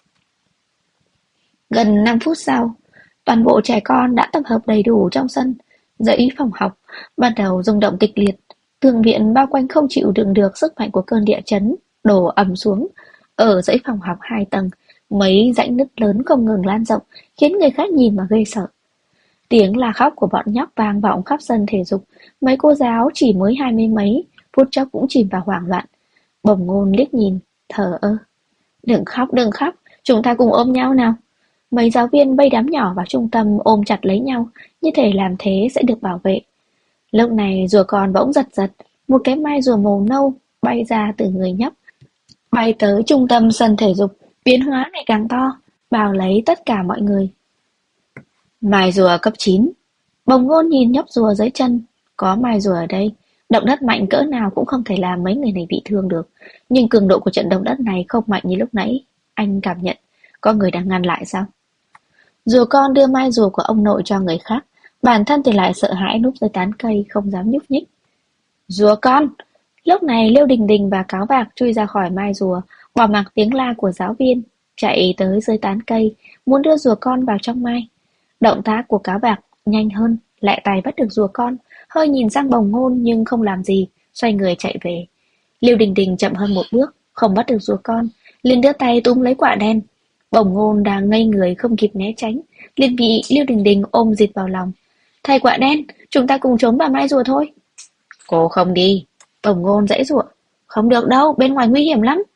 Gần 5 phút sau, toàn bộ trẻ con đã tập hợp đầy đủ trong sân. Dãy phòng học bắt đầu rung động kịch liệt. Tường viện bao quanh không chịu đựng được sức mạnh của cơn địa chấn, đổ ầm xuống. Ở dãy phòng học 2 tầng, mấy rãnh nứt lớn không ngừng lan rộng, khiến người khác nhìn mà gây sợ. Tiếng la khóc của bọn nhóc vang vọng khắp sân thể dục. Mấy cô giáo chỉ mới 20 mấy, phút chốc cũng chìm vào hoảng loạn. Bồng Ngôn liếc nhìn, thờ ơ. Đừng khóc, chúng ta cùng ôm nhau nào. Mấy giáo viên vây đám nhỏ vào trung tâm ôm chặt lấy nhau, như thể làm thế sẽ được bảo vệ. Lúc này rùa con bỗng giật giật, một cái mai rùa màu nâu bay ra từ người nhóc, bay tới trung tâm sân thể dục, biến hóa ngày càng to, bao lấy tất cả mọi người. Mai rùa cấp 9. Bồng Ngôn nhìn nhóc rùa dưới chân, có mai rùa ở đây, động đất mạnh cỡ nào cũng không thể làm mấy người này bị thương được, nhưng cường độ của trận động đất này không mạnh như lúc nãy. Anh cảm nhận có người đang ngăn lại sao? Rùa con đưa mai rùa của ông nội cho người khác, bản thân thì lại sợ hãi núp dưới tán cây không dám nhúc nhích. Rùa con! Lúc này Liêu Đình Đình và Cáo Bạc chui ra khỏi mai rùa, bỏ mặc tiếng la của giáo viên, chạy tới dưới tán cây, muốn đưa rùa con vào trong mai. Động tác của Cáo Bạc nhanh hơn, lẹ tay bắt được rùa con, hơi nhìn sang Bồng Ngôn nhưng không làm gì, xoay người chạy về. Liêu Đình Đình chậm hơn một bước, không bắt được rùa con, liền đưa tay túm lấy quả đen. Bồng Ngôn đang ngây người không kịp né tránh, liền bị Liêu Đình Đình ôm dịt vào lòng. Thầy quả đen, chúng ta cùng trốn vào mai rùa thôi. Cô không đi. Bồng Ngôn giãy giụa. Không được đâu, bên ngoài nguy hiểm lắm.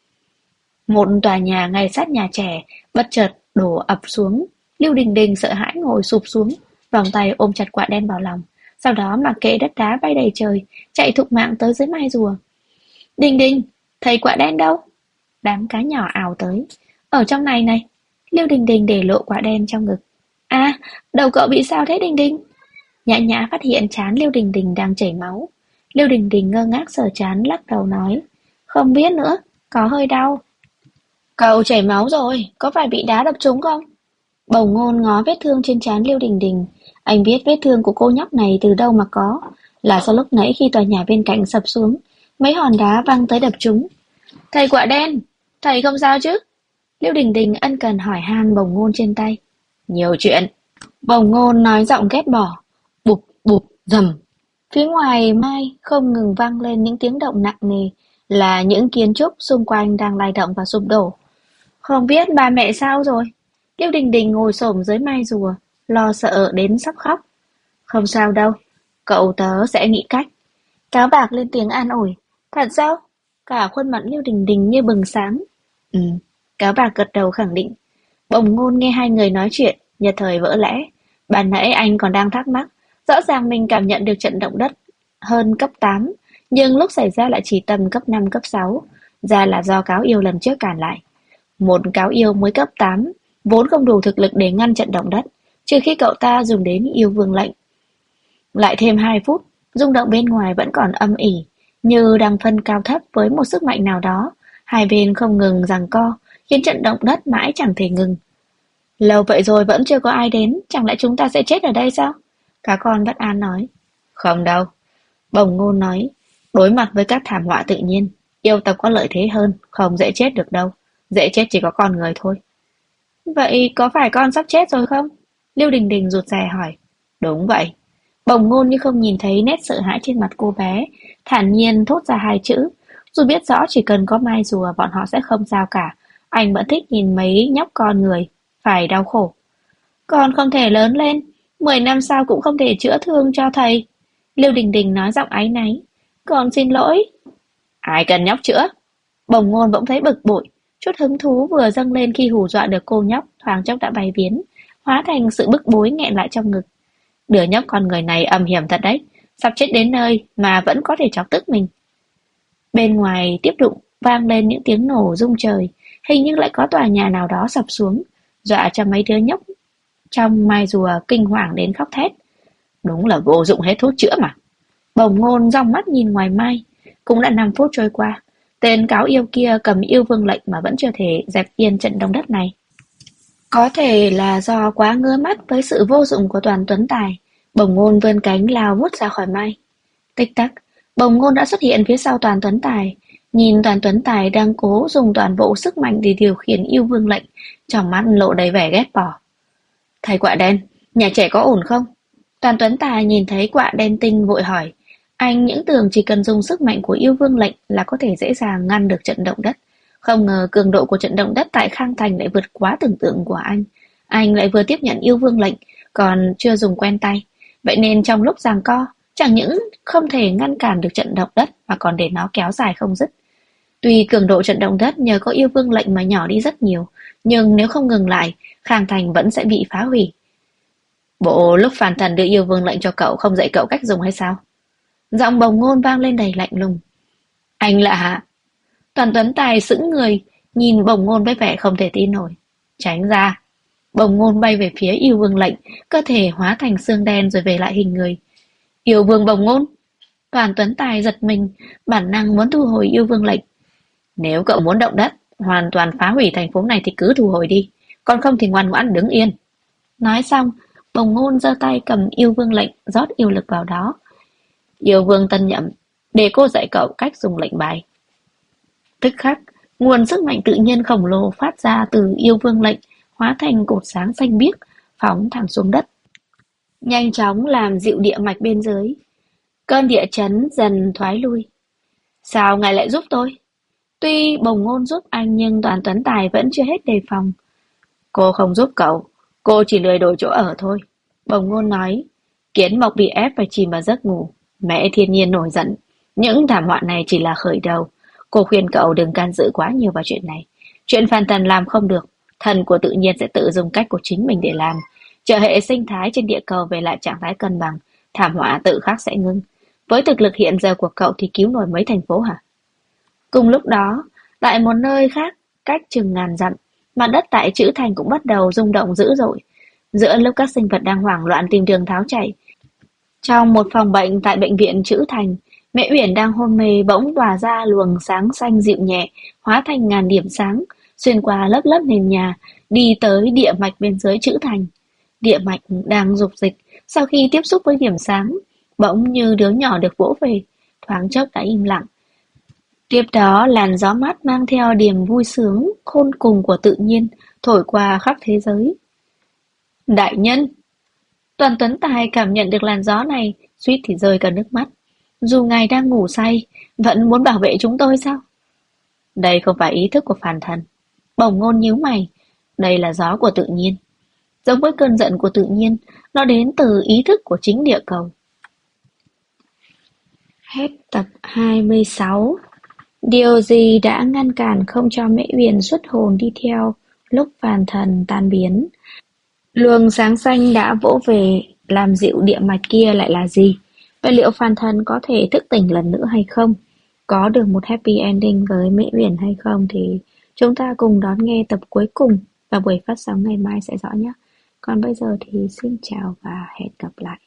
Một tòa nhà ngay sát nhà trẻ bất chợt đổ ập xuống. Lưu Đình Đình sợ hãi ngồi sụp xuống, vòng tay ôm chặt quả đen vào lòng. Sau đó mặc kệ đất đá bay đầy trời, chạy thục mạng tới dưới mai rùa. Đình Đình, thầy quả đen đâu? Đám cá nhỏ ào tới. Ở trong này này. Lưu Đình Đình để lộ quả đen trong ngực. À, đầu cậu bị sao thế Đình Đình? Nhã Nhã phát hiện trán Lưu Đình Đình đang chảy máu. Lưu Đình Đình ngơ ngác sờ trán lắc đầu nói. Không biết nữa, có hơi đau. Cậu chảy máu rồi, có phải bị đá đập trúng không? Bồng Ngôn ngó vết thương trên trán Lưu Đình Đình. Anh biết vết thương của cô nhóc này từ đâu mà có. Là do lúc nãy khi tòa nhà bên cạnh sập xuống, mấy hòn đá văng tới đập trúng. Thầy quả đen, thầy không sao chứ? Lưu Đình Đình ân cần hỏi han Bồng Ngôn trên tay. Nhiều chuyện. Bồng Ngôn nói giọng ghét bỏ. Bụp bụp rầm. Phía ngoài mai không ngừng vang lên những tiếng động nặng nề, là những kiến trúc xung quanh đang lay động và sụp đổ. Không biết bà mẹ sao rồi? Lưu Đình Đình ngồi xổm dưới mai rùa, lo sợ đến sắp khóc. Không sao đâu, cậu tớ sẽ nghĩ cách. Cáo Bạc lên tiếng an ủi. Thật sao? Cả khuôn mặt Lưu Đình Đình như bừng sáng. Ừ, Cáo Bạc gật đầu khẳng định. Bồng Ngôn nghe hai người nói chuyện, nhất thời vỡ lẽ. Ban nãy anh còn đang thắc mắc, rõ ràng mình cảm nhận được trận động đất hơn cấp 8, nhưng lúc xảy ra lại chỉ tầm cấp 5, cấp 6. Ra là do cáo yêu lần trước cản lại. Một cáo yêu mới cấp 8, vốn không đủ thực lực để ngăn trận động đất, trừ khi cậu ta dùng đến yêu vương lệnh. Lại thêm 2 phút, rung động bên ngoài vẫn còn âm ỉ, như đang phân cao thấp với một sức mạnh nào đó. Hai bên không ngừng giằng co, khiến trận động đất mãi chẳng thể ngừng. Lâu vậy rồi vẫn chưa có ai đến, chẳng lẽ chúng ta sẽ chết ở đây sao? Cá con bất an nói. Không đâu. Bồng Ngôn nói, đối mặt với các thảm họa tự nhiên, yêu tộc có lợi thế hơn, không dễ chết được đâu. Dễ chết chỉ có con người thôi. Vậy có phải con sắp chết rồi không? Lưu Đình Đình rụt rè hỏi. Đúng vậy. Bồng Ngôn như không nhìn thấy nét sợ hãi trên mặt cô bé, thản nhiên thốt ra 2 chữ. Dù biết rõ chỉ cần có mai rùa bọn họ sẽ không sao cả, anh vẫn thích nhìn mấy nhóc con người phải đau khổ. Con không thể lớn lên, 10 năm sau cũng không thể chữa thương cho thầy. Lưu Đình Đình nói giọng áy náy. Con xin lỗi. Ai cần nhóc chữa? Bồng Ngôn bỗng thấy bực bội, chút hứng thú vừa dâng lên khi hù dọa được cô nhóc thoáng chốc đã bay biến, hóa thành sự bức bối nghẹn lại trong ngực. Đứa nhóc con người này âm hiểm thật đấy, sắp chết đến nơi mà vẫn có thể chọc tức mình. Bên ngoài tiếp tục vang lên những tiếng nổ rung trời, hình như lại có tòa nhà nào đó sập xuống, dọa cho mấy đứa nhóc trong mai rùa kinh hoàng đến khóc thét. Đúng là vô dụng hết thuốc chữa mà. Bồng Ngôn dòng mắt nhìn ngoài mai. Cũng đã 5 phút trôi qua, tên cáo yêu kia cầm yêu vương lệnh mà vẫn chưa thể dẹp yên trận động đất này. Có thể là do quá ngứa mắt với sự vô dụng của Toàn Tuấn Tài. Bồng Ngôn vươn cánh lao vút ra khỏi mai. Tích tắc, Bồng Ngôn đã xuất hiện phía sau Toàn Tuấn Tài. Nhìn Toàn Tuấn Tài đang cố dùng toàn bộ sức mạnh để điều khiển yêu vương lệnh, trong mắt lộ đầy vẻ ghét bỏ. Thầy Quạ Đen, nhà trẻ có ổn không? Toàn Tuấn Tài nhìn thấy Quạ Đen Tinh vội hỏi. Anh những tưởng chỉ cần dùng sức mạnh của yêu vương lệnh là có thể dễ dàng ngăn được trận động đất. Không ngờ cường độ của trận động đất tại Khang Thành lại vượt quá tưởng tượng của anh. Anh lại vừa tiếp nhận yêu vương lệnh, còn chưa dùng quen tay. Vậy nên trong lúc giằng co, chẳng những không thể ngăn cản được trận động đất mà còn để nó kéo dài không dứt. Tuy cường độ trận động đất nhờ có yêu vương lệnh mà nhỏ đi rất nhiều, nhưng nếu không ngừng lại, Khang Thành vẫn sẽ bị phá hủy. Bộ lúc Phàn Thần đưa yêu vương lệnh cho cậu không dạy cậu cách dùng hay sao? Giọng Bồng Ngôn vang lên đầy lạnh lùng. Anh lạ hả? Toàn Tuấn Tài sững người, nhìn Bồng Ngôn với vẻ không thể tin nổi. Tránh ra. Bồng Ngôn bay về phía yêu vương lệnh, cơ thể hóa thành xương đen rồi về lại hình người. Yêu vương Bồng Ngôn. Toàn Tuấn Tài giật mình, bản năng muốn thu hồi yêu vương lệnh. Nếu cậu muốn động đất, hoàn toàn phá hủy thành phố này thì cứ thu hồi đi, còn không thì ngoan ngoãn đứng yên. Nói xong, Bồng Ngôn giơ tay cầm yêu vương lệnh, rót yêu lực vào đó. Yêu vương tân nhậm, để cô dạy cậu cách dùng lệnh bài. Tức khắc, nguồn sức mạnh tự nhiên khổng lồ phát ra từ yêu vương lệnh, hóa thành cột sáng xanh biếc, phóng thẳng xuống đất. Nhanh chóng làm dịu địa mạch bên dưới. Cơn địa chấn dần thoái lui. Sao ngài lại giúp tôi? Tuy Bồng Ngôn giúp anh nhưng Đoàn Tuấn Tài vẫn chưa hết đề phòng. Cô không giúp cậu, cô chỉ lười đổi chỗ ở thôi. Bồng Ngôn nói, Kiến Mộc bị ép phải chìm vào giấc ngủ. Mẹ thiên nhiên nổi giận. Những thảm họa này chỉ là khởi đầu. Cô khuyên cậu đừng can dự quá nhiều vào chuyện này. Chuyện phản thần làm không được, thần của tự nhiên sẽ tự dùng cách của chính mình để làm. Chờ hệ sinh thái trên địa cầu về lại trạng thái cân bằng, thảm họa tự khắc sẽ ngưng. Với thực lực hiện giờ của cậu thì cứu nổi mấy thành phố hả? Cùng lúc đó, tại một nơi khác, cách chừng ngàn dặm, mặt đất tại Trữ Thành cũng bắt đầu rung động dữ dội. Giữa lúc các sinh vật đang hoảng loạn tìm đường tháo chạy, trong một phòng bệnh tại bệnh viện Trữ Thành, Mẹ Uyển đang hôn mê bỗng tỏa ra luồng sáng xanh dịu nhẹ, hóa thành ngàn điểm sáng, xuyên qua lớp lớp nền nhà, đi tới địa mạch bên dưới Trữ Thành. Địa mạch đang dục dịch, sau khi tiếp xúc với điểm sáng, bỗng như đứa nhỏ được vỗ về, thoáng chốc đã im lặng. Tiếp đó làn gió mát mang theo niềm vui sướng khôn cùng của tự nhiên thổi qua khắp thế giới. Đại nhân! Toàn Tuấn Tài cảm nhận được làn gió này, suýt thì rơi cả nước mắt. Dù ngài đang ngủ say, vẫn muốn bảo vệ chúng tôi sao? Đây không phải ý thức của phàm thần. Bồng Ngôn nhíu mày, đây là gió của tự nhiên. Giống với cơn giận của tự nhiên, nó đến từ ý thức của chính địa cầu. Hết tập 26. Điều gì đã ngăn cản không cho Mễ Uyển xuất hồn đi theo lúc phàm thần tan biến? Luồng sáng xanh đã vỗ về làm dịu địa mạch kia lại là gì? Và liệu phàm thần có thể thức tỉnh lần nữa hay không? Có được một happy ending với Mễ Uyển hay không thì chúng ta cùng đón nghe tập cuối cùng và buổi phát sóng ngày mai sẽ rõ nhé. Còn bây giờ thì xin chào và hẹn gặp lại.